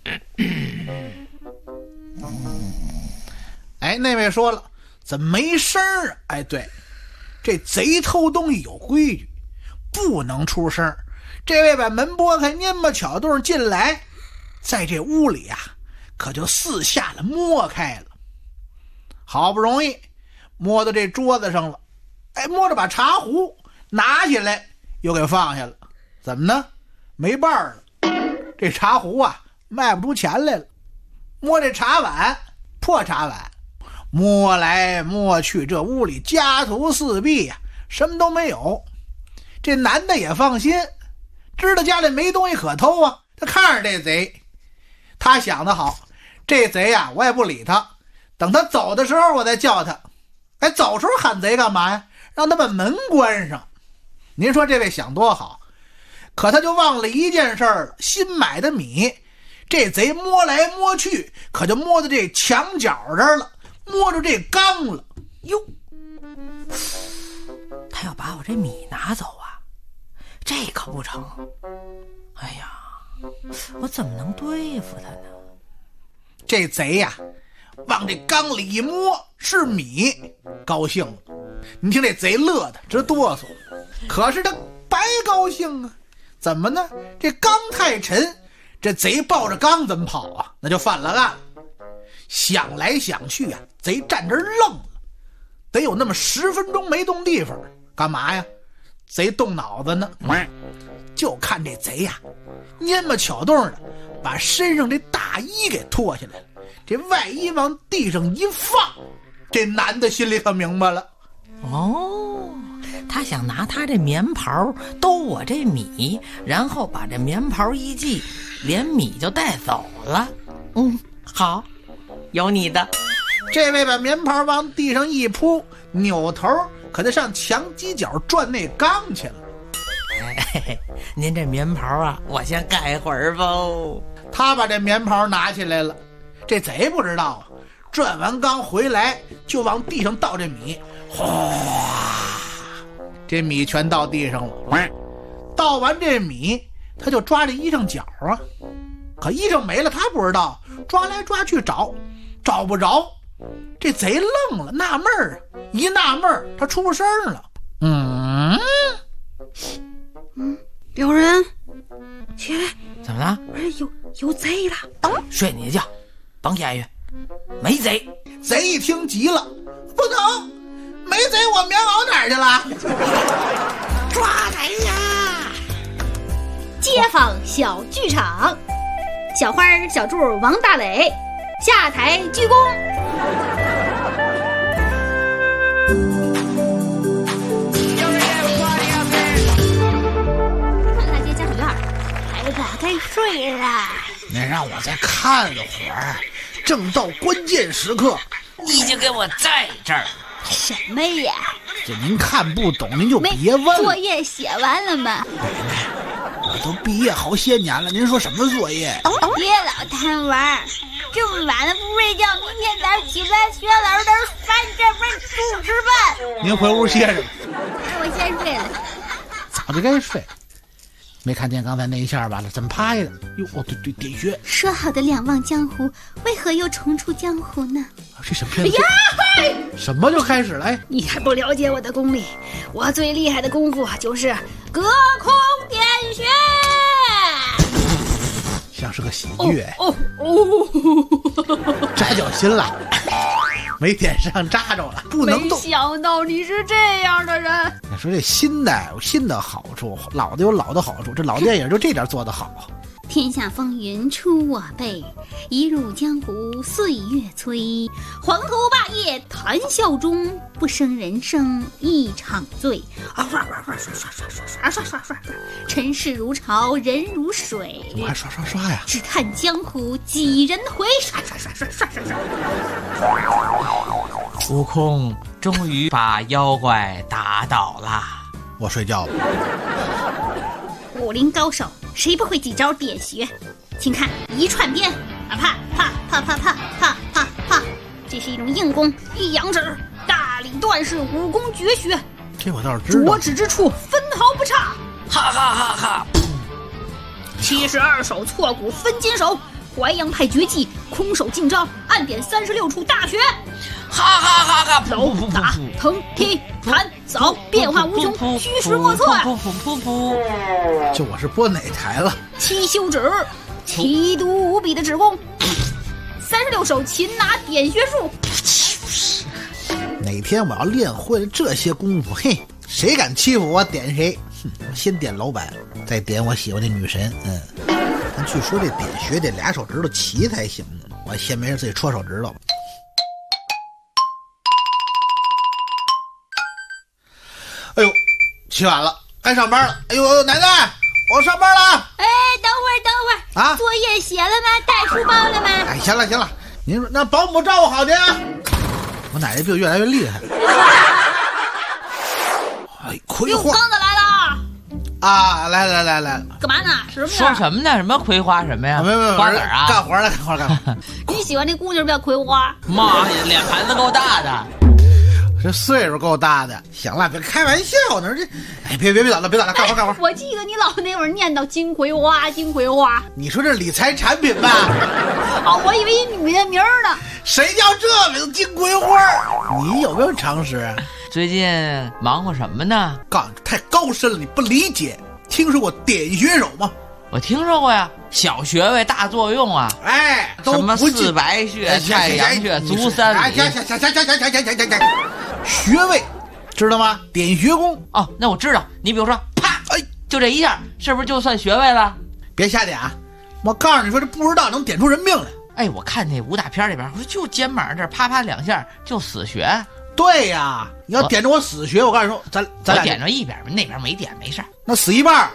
哎，那位说了，怎么没声儿啊？哎，对，这贼偷东西有规矩，不能出声。这位把门拨开，蔫巴巧洞进来，在这屋里啊，可就四下了摸开了。好不容易摸到这桌子上了，哎，摸着把茶壶拿起来，又给放下了。怎么呢？没伴儿了。这茶壶啊，卖不出钱来了。摸这茶碗，破茶碗，摸来摸去，这屋里家徒四壁呀，什么都没有。这男的也放心，知道家里没东西可偷啊。他看着这贼，他想得好，这贼呀，我也不理他，等他走的时候我再叫他。哎，走时候喊贼干嘛呀？让他把门关上。您说这位想多好，可他就忘了一件事了，新买的米。这贼摸来摸去，可就摸到这墙角这儿了，摸着这缸了。哟， 他要把我这米拿走啊，这可不成。哎呀，我怎么能对付他呢？ 这贼呀，往这缸里一摸，是米，高兴了。你听这贼乐得直哆嗦，可是他白高兴啊。怎么呢？这缸太沉，这贼抱着缸怎么跑啊？那就犯了案了。想来想去啊，贼站这愣了，得有那么10分钟没动地方。干嘛呀？贼动脑子呢。就看这贼呀，蔫巴巧动的把身上这大衣给脱下来了，这外衣往地上一放，这男的心里可明白了。 哦，他想拿他这棉袍兜我这米，然后把这棉袍一系，连米就带走了。好，有你的。 这位把棉袍往地上一铺，扭头可得上墙犄角转那缸去了。 您这棉袍啊，我先盖会儿吧。 他把这棉袍拿起来了，这贼不知道啊，转完缸回来就往地上倒这米，哗，这米全倒地上了。倒完这米，他就抓这衣裳角啊，可衣裳没了，他不知道，抓来抓去找不着。这贼愣了，纳闷儿啊，一纳闷儿，他出声了， 有人起来！ 怎么了？ 有贼了！ 睡你的觉，甭言语，没贼。 贼一听急了，不能，没贼，我棉袄哪儿去了？ 抓贼呀！街坊小剧场，小花小柱王大磊下台鞠躬。该睡了， 你让我再看会儿，正到关键时刻， 你就给我在这儿。 什么呀？ 这您看不懂，您就别问了。 作业写完了吗？ 奶奶，我都毕业好些年了，您说什么作业？ 别老贪玩，这么晚了不睡觉，明天早上起不来，学老师都翻这份中午吃饭。 您回屋歇着。 我先睡了。 早就该睡。没看见刚才那一下吧？怎么拍的？哟，哦，对，点穴。 说好的两忘江湖，为何又重出江湖呢？ 这什么片子？什么就开始了？哎， 你还不了解我的功力，我最厉害的功夫就是隔空点穴， 像是个喜剧。扎脚心了，没点上扎着了，不能动。 没想到你是这样的人。 你说这新的有新的好处，老的有老的好处，这老电影就这点做得好。 天下风云出我辈，一入江湖岁月催。黄头霸业谈笑中，不生人生一场醉。尘世如潮人如水， 怎么还刷呀？ 只叹江湖几人回。 悟空终于把妖怪打倒了。 我睡觉了。 武林高手谁不会几招点穴？请看一串鞭，啪啪啪啪啪啪啪啪，这是一种硬功。一阳指，大理段氏武功绝学， 这我倒是知道。 着指之处分毫不差。 哈哈哈哈 ！72手错骨分金手，淮阳派绝技空手进招，暗点36处大穴。 哈哈哈哈！ 揉打腾踢弹扫，变化无穷，虚实莫测呀！ 这我是播哪台了？ 七休指，奇毒无比的指功，36手擒拿点穴术。 哪天我要练会了这些功夫，嘿，谁敢欺负我点谁。我先点老板，再点我喜欢的女神。但据说这点穴得俩手指头齐才行呢。我先没人自己戳手指头。哎呦，起晚了，该上班了。哎呦，奶奶，我上班了。 哎，等会儿啊！作业写了吗？带书包了吗？ 哎，行了，您说让保姆照顾好您啊。我奶奶病越来越厉害。哎，葵花刚子来了啊！来， 干嘛呢？ 说什么呢？什么葵花什么呀？ 没瓜子啊！ 干活了。 你喜欢那姑娘叫葵花？ 妈呀，脸盘子够大的。 这岁数够大的，行了，别开玩笑呢。这，哎，别捣了，干活。 我记得你老那会儿念叨金葵花。 你说这理财产品吧？ 哦，我以为一女的名呢。 谁叫这名金葵花？你有没有常识？ 最近忙活什么呢？ 太高深了，你不理解。听说过点穴手吗？ 我听说过呀，小穴位大作用啊！ 哎， 什么四白穴、太阳穴、足三里。 行，穴位知道吗？点穴功哦，那我知道。你比如说，啪，哎，就这一下，是不是就算穴位了？ 别瞎点啊！我告诉你说，这不知道能点出人命来。 哎，我看那武打片里边，我说就肩膀这儿啪啪2下就死穴。 对呀，你要点着我死穴，我告诉你说，咱俩点着一边，那边没点，没事。 那死一半。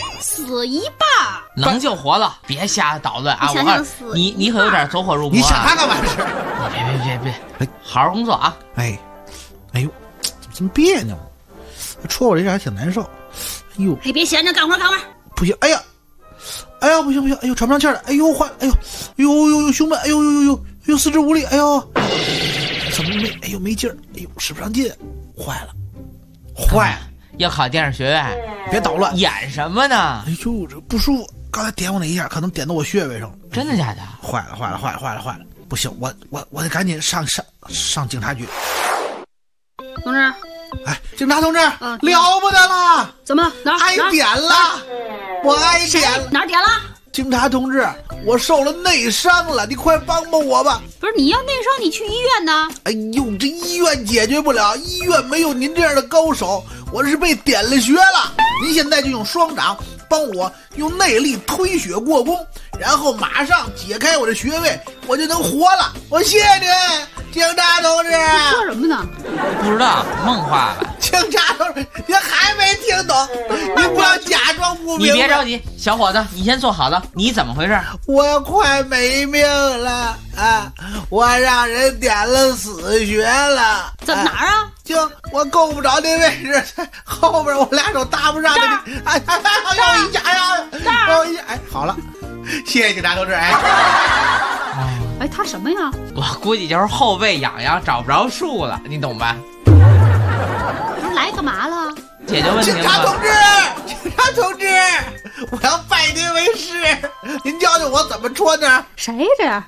能救活了，别瞎捣乱啊！我告诉你，你可有点走火入魔。 你想他干嘛是？ 别，好好工作啊！ 哎呦，怎么这么别扭？戳我这下还挺难受。哎呦， 哎，别闲着，干活。 不行，哎呀，不行，哎呦，喘不上气了，哎呦，坏了，哎呦，胸闷，哎呦，四肢无力，哎呦，怎么没劲儿，哎呦，使不上劲，坏了， 要考电视学院， 别捣乱， 演什么呢？ 哎呦，这不舒服，刚才点我那一下，可能点到我穴位上了。 真的假的？ 坏了，不行，我得赶紧上警察局。 同志， 哎，警察同志，了不得了！ 怎么哪挨点了？我挨点了， 哪点了？ 警察同志，我受了内伤了，你快帮帮我吧！ 不是你要内伤，你去医院呢？ 哎呦，这医院解决不了，医院没有您这样的高手，我是被点了穴了。您现在就用双掌帮我用内力推血过宫，然后马上解开我的穴位，我就能活了。我谢谢您，警察同志。 说什么呢？ 不知道，梦话吧。 警察同志，您还没听懂？您不要假装不明白。 你别着急，小伙子，你先坐好了。你怎么回事？ 我快没命了啊！我让人点了死穴了。 在哪儿啊？ 就我够不着那位置，后边我俩手搭不上的。哎，要一下呀！要一下！哎，好了，谢谢警察同志。 哎，他什么呀？ 我估计就是后背痒痒，找不着数了，你懂吧？ 来干嘛了？ 解决问题了。 警察同志，我要拜您为师，您教教我怎么戳呢？ 谁这样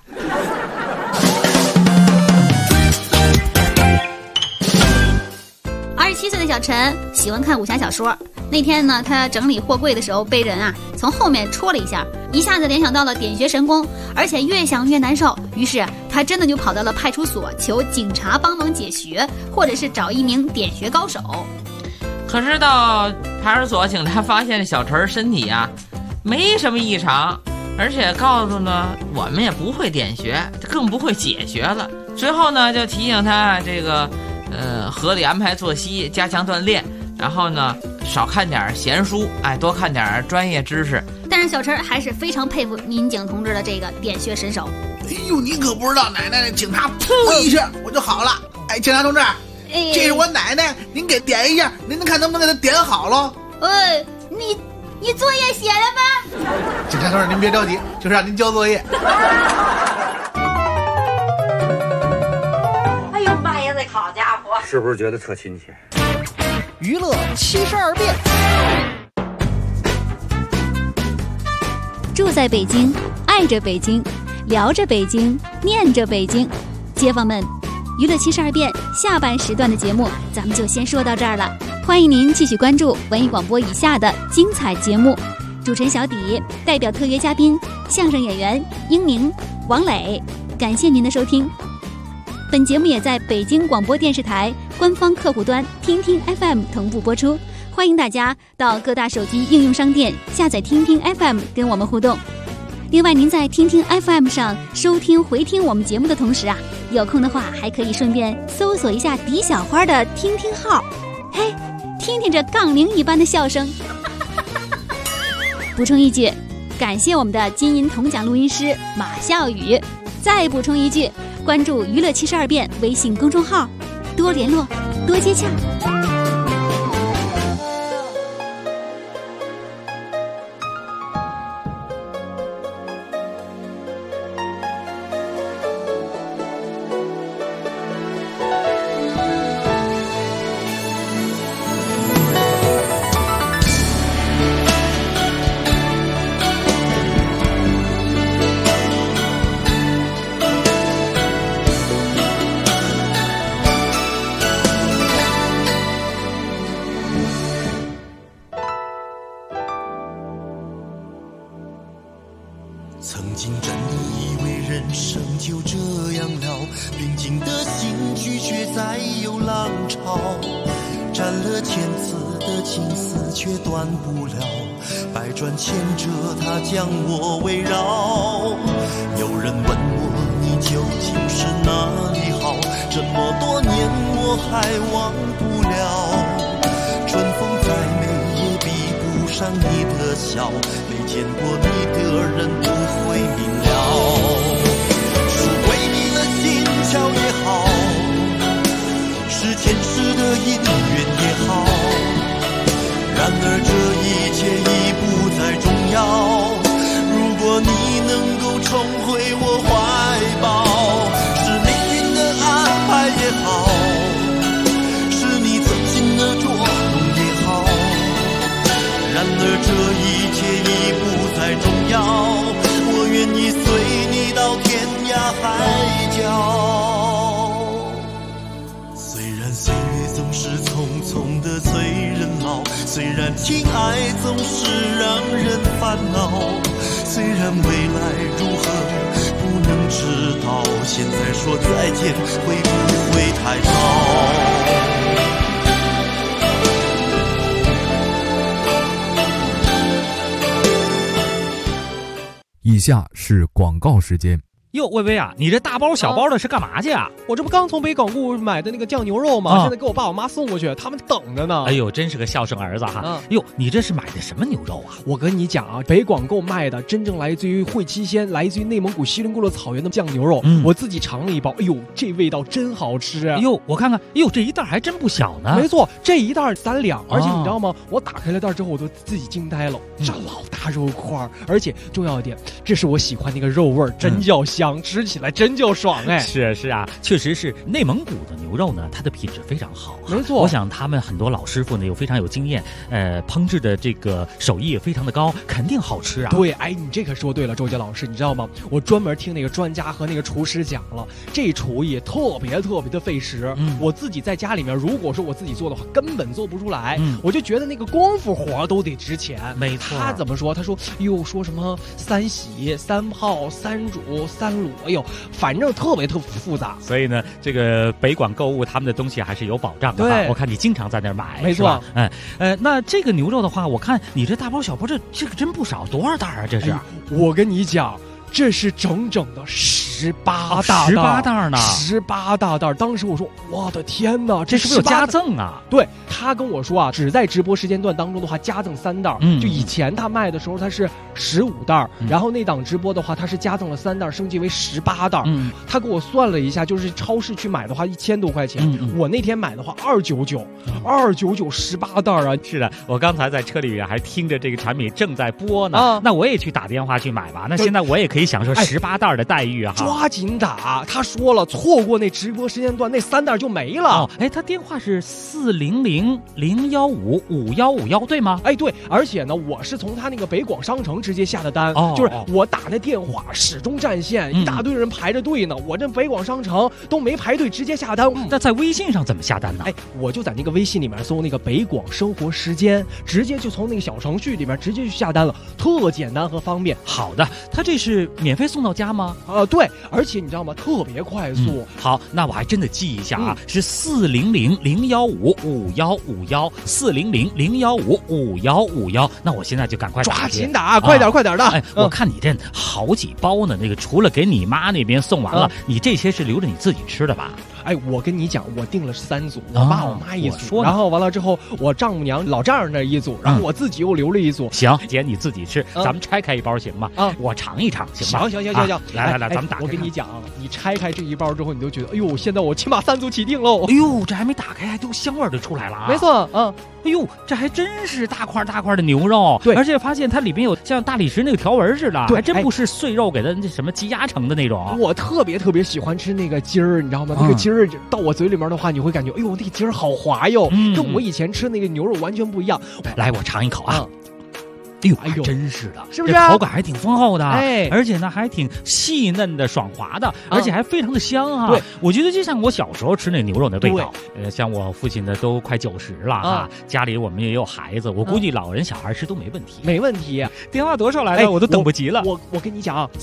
？27岁的小陈喜欢看武侠小说。那天呢，他整理货柜的时候被人从后面戳了一下，一下子联想到了点穴神功，而且越想越难受，于是他真的就跑到了派出所求警察帮忙解穴，或者是找一名点穴高手。 可是到派出所，警察发现小陈身体没什么异常， 而且告诉呢，我们也不会点穴，更不会解穴了。随后呢，就提醒他这个，合理安排作息，加强锻炼，然后呢，少看点闲书，多看点专业知识。 但是小陈还是非常佩服民警同志的这个点穴神手。 哎呦，你可不知道，奶奶，警察噗一下我就好了。警察同志，这是我奶奶，您给点一下，您看能不能给她点好了？ 你作业写了吗？ 警察同志，您别着急，就是让您交作业。 哎呦妈呀，这好家伙， 是不是觉得特亲切？ 娱乐72变。 住在北京，爱着北京，聊着北京，念着北京，街坊们，娱乐72变下半时段的节目咱们就先说到这儿了。欢迎您继续关注文艺广播以下的精彩节目。主持人小底代表特约嘉宾相声演员英宁、王磊，感谢您的收听。本节目也在北京广播电视台官方客户端听听 FM 同步播出，欢迎大家到各大手机应用商店下载听听 FM 跟我们互动。另外，您在听听 FM 上收听回听我们节目的同时有空的话还可以顺便搜索一下狄小花的听听号，嘿，听听这杠铃一般的笑声。补充一句，感谢我们的金银铜奖录音师马笑宇。再补充一句，关注娱乐72变微信公众号，多联络，多接洽。 曾经真以为人生就这样了，平静的心绪却再有浪潮，斩了千次的情丝却断不了，百转千折它将我围绕。有人问我你究竟是哪里好，这么多年我还忘不了，春风再美也比不上你的笑，没见过你的人不会明了，是鬼迷了心窍也好，是前世的因缘也好，然而这一切已不再重要，如果你能够重回我怀抱，是命运的安排也好，是你存心的捉弄也好，然而这一切已不再重要，我愿意随你到天涯海角。虽然岁月总是匆匆的催人老，虽然情爱总是让人烦恼，虽然未来如何不能知道，现在说再见会不会太早？ 以下是广告时间。 哟，薇薇啊，你这大包小包的是干嘛去啊？ 我这不刚从北港路买的那个酱牛肉吗？现在给我爸我妈送过去，他们等着呢。 哎呦，真是个孝顺儿子哈！哟，你这是买的什么牛肉啊？ 我跟你讲啊，北广购卖的真正来自于会期鲜，来自于内蒙古锡林郭勒草原的酱牛肉，我自己尝了一包，哎呦，这味道真好吃啊！ 哎呦，我看看，哎呦，这一袋还真不小呢。 没错，这一袋3两，而且你知道吗？我打开了袋之后，我都自己惊呆了，这老大肉块，而且重要一点，这是我喜欢那个肉味，真叫香，吃起来真就爽哎！ 是啊，确实是内蒙古的牛肉呢，它的品质非常好。 没错， 我想他们很多老师傅呢又非常有经验，烹制的这个手艺也非常的高，肯定好吃啊。 对，哎，你这可说对了，周杰老师，你知道吗？我专门听那个专家和那个厨师讲了，这厨艺特别的费时。我自己在家里面，如果说我自己做的话，根本做不出来。我就觉得那个功夫活都得值钱。 没错， 他怎么说？他说哟，说什么3洗3泡3煮3 3路，哎呦，反正特别复杂。 所以呢，这个北广购物他们的东西还是有保障的。 对， 我看你经常在那儿买， 没错。 那这个牛肉的话，我看你这大包小包，这个真不少，多少袋啊？这是？ 我跟你讲。这是整整的18 袋呢 ，18大袋。当时我说，我的天哪， 这是不是有加赠啊？ 对，他跟我说啊，只在直播时间段当中的话，加赠3袋。就以前他卖的时候，他是15袋，然后那档直播的话，他是加赠了3袋，升级为18袋。他给我算了一下，就是超市去买的话，1000多块钱。我那天买的话，299，299 18袋啊！ 是的，我刚才在车里还听着这个产品正在播呢。那我也去打电话去买吧。那现在我也可以享受18袋的待遇啊！ 抓紧打！他说了，错过那直播时间段，那3袋就没了。 他电话是400-015-5151，对吗？ 对，而且呢，我是从他那个北广商城直接下的单，就是我打那电话始终占线，一大堆人排着队呢。我这北广商城都没排队，直接下单。 那在微信上怎么下单呢？ 我就在那个微信里面搜那个北广生活时间，直接就从那个小程序里面直接去下单了，特简单和方便。 好的，他这是免费送到家吗？ 对，而且你知道吗？特别快速。 好，那我还真的记一下啊，是400-015-5151，400-015-5151。那我现在就赶快抓紧打，快点的。 我看你这好几包呢，那个除了给你妈那边送完了，你这些是留着你自己吃的吧？ 我跟你讲，我订了3组，我爸我妈一组，然后完了之后，我丈母娘老丈人那一组，然后我自己又留了一组。 行，姐你自己吃，咱们拆开一包行吗？我尝一尝行吗？ 行， 来，咱们打开。 我跟你讲，你拆开这一包之后，你就觉得，哎呦，现在我起码3组起订喽。 哎呦，这还没打开，都香味就出来了啊！ 没错， 哎呦，这还真是大块的牛肉， 对， 而且发现它里面有像大理石那个条纹似的，还真不是碎肉给它什么积压成的那种。 我特别喜欢吃那个筋儿，你知道吗？那个筋儿到我嘴里面的话，你会感觉，哎呦，那个筋儿好滑哟，跟我以前吃那个牛肉完全不一样。 来，我尝一口啊。哎呦，真是的， 是不是？ 这口感还挺丰厚的，而且呢还挺细嫩的、爽滑的，而且还非常的香啊！ 对， 我觉得就像我小时候吃那牛肉的味道。像我父亲呢都快90了啊，家里我们也有孩子，我估计老人小孩吃都没问题。 没问题。 电话多少来着？我都等不及了。 我跟你讲啊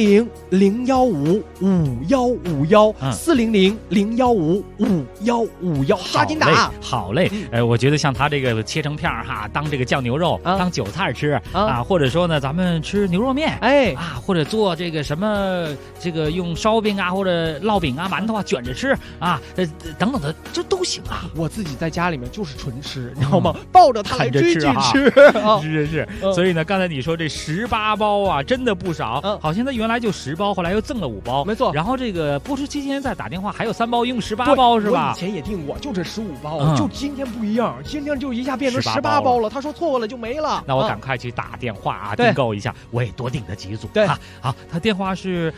，400-015-5151，400-015-5151，抓紧打！ 好嘞，我觉得像他这个切成片哈，当这个酱牛肉，当韭菜吃啊，或者说呢，咱们吃牛肉面，或者做这个什么，这个用烧饼啊，或者烙饼啊、馒头啊卷着吃啊，等等的，这都行啊。 我自己在家里面就是纯吃，你知道吗？抱着它来追剧吃。 是。所以呢，刚才你说这18包啊，真的不少。好像它原来就10包，后来又赠了5包。 没错。 然后这个播出期间再打电话，还有3包，一共18包是吧？ 我以前也订过，就这15包，就今天不一样，今天就一下变成18包了。他说错了就没了。 那我赶快去打电话啊，订购一下，我也多订了几组。 对， 好，他电话是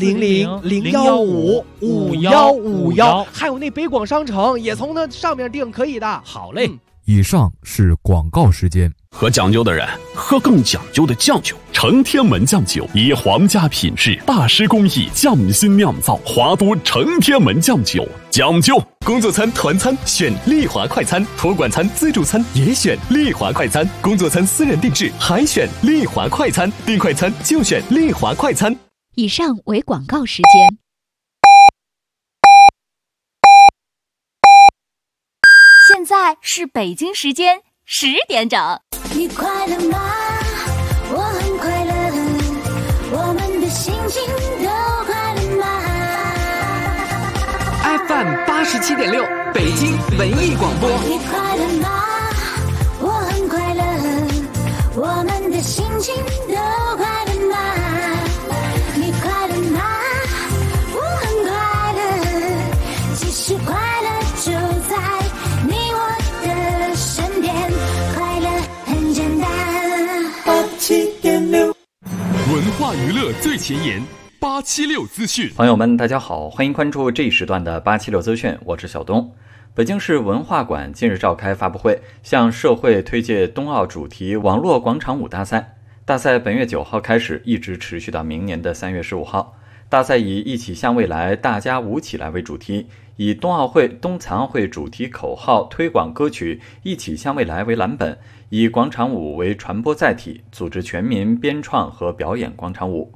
400-015-5151，还有那北广商城也从那上面订，可以的。 好嘞。 以上是广告时间。 喝讲究的人喝更讲究的酱酒，成天门酱酒以皇家品质、大师工艺匠心酿造，华都成天门酱酒讲究。工作餐、团餐选丽华快餐，托管餐、自助餐也选丽华快餐，工作餐私人定制还选丽华快餐，订快餐就选丽华快餐。 以上为广告时间。 现在是北京时间10点整。 你快乐吗？我很快乐，我们的心情都快乐吗 ？FM 87.6，北京文艺广播。 你快乐吗？我很快乐，我们的心情都快乐吗？你快乐吗？我很快乐，其实快乐就在你我的身边，快乐很简单。87.6， 文化娱乐最前沿，876资讯。 朋友们，大家好，欢迎关注这一时段的876资讯，我是小东。北京市文化馆近日召开发布会，向社会推介冬奥主题网络广场舞大赛。大赛本月9号开始，一直持续到明年的3月15号。大赛以一起向未来，大家舞起来为主题，以冬奥会、冬残奥会主题口号推广歌曲一起向未来为蓝本，以广场舞为传播载体，组织全民编创和表演广场舞。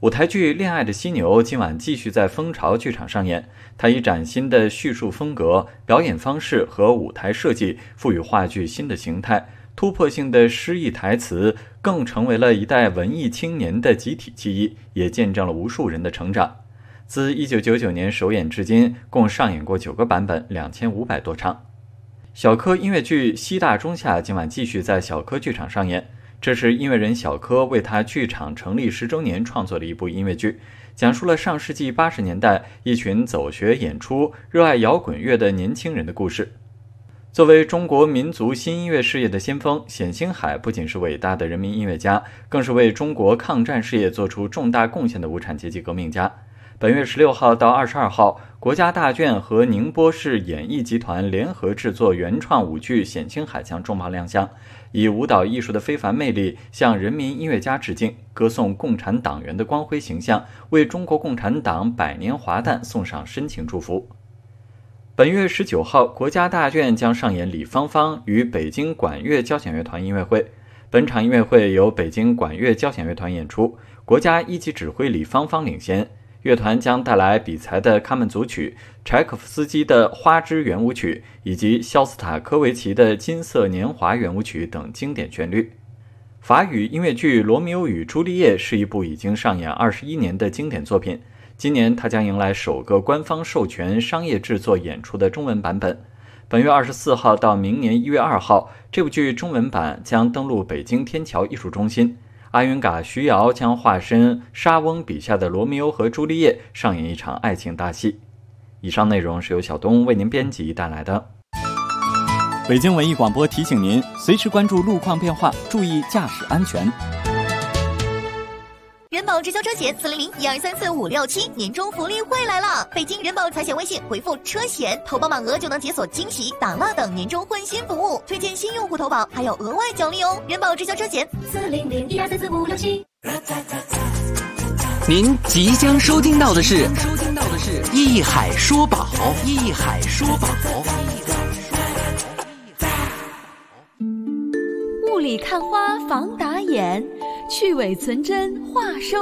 舞台剧《恋爱的犀牛》今晚继续在蜂巢剧场上演，它以崭新的叙述风格、表演方式和舞台设计，赋予话剧新的形态，突破性的诗意台词更成为了一代文艺青年的集体记忆，也见证了无数人的成长。自1999年首演至今，共上演过9个版本，2500多场。小柯音乐剧《西大中下》今晚继续在小柯剧场上演。这是音乐人小柯为他剧场成立10周年创作的一部音乐剧，讲述了上世纪80年代一群走学演出、热爱摇滚乐的年轻人的故事。作为中国民族新音乐事业的先锋，冼星海不仅是伟大的人民音乐家，更是为中国抗战事业做出重大贡献的无产阶级革命家。本月16号到22号，国家大剧院和宁波市演艺集团联合制作原创舞剧《冼星海》将重磅亮相，以舞蹈艺术的非凡魅力向人民音乐家致敬，歌颂共产党员的光辉形象，为中国共产党100年华诞送上深情祝福。本月19号，国家大剧院将上演李芳芳与北京管乐交响乐团音乐会。本场音乐会由北京管乐交响乐团演出，国家一级指挥李芳芳领衔。乐团将带来比才的卡门组曲、柴可夫斯基的花之圆舞曲以及肖斯塔科维奇的金色年华圆舞曲等经典旋律。法语音乐剧《罗密欧与朱丽叶》是一部已经上演21年的经典作品，今年它将迎来首个官方授权商业制作演出的中文版本。本月24号到明年1月2号，这部剧中文版将登陆北京天桥艺术中心。阿云嘎徐瑶将化身莎翁笔下的罗密欧和朱丽叶，上演一场爱情大戏。以上内容是由小东为您编辑带来的。 北京文艺广播提醒您，随时关注路况变化，注意驾驶安全。 人保直销车险400-1234567年终福利会来了！北京人保财险微信回复车险，投保满额就能解锁惊喜、打蜡等年终换新服务，推荐新用户投保还有额外奖励哦！人保直销车险400-1234567。 您即将收听到的是艺海说宝，艺海说宝。 雾里看花防打眼，去伪存真话收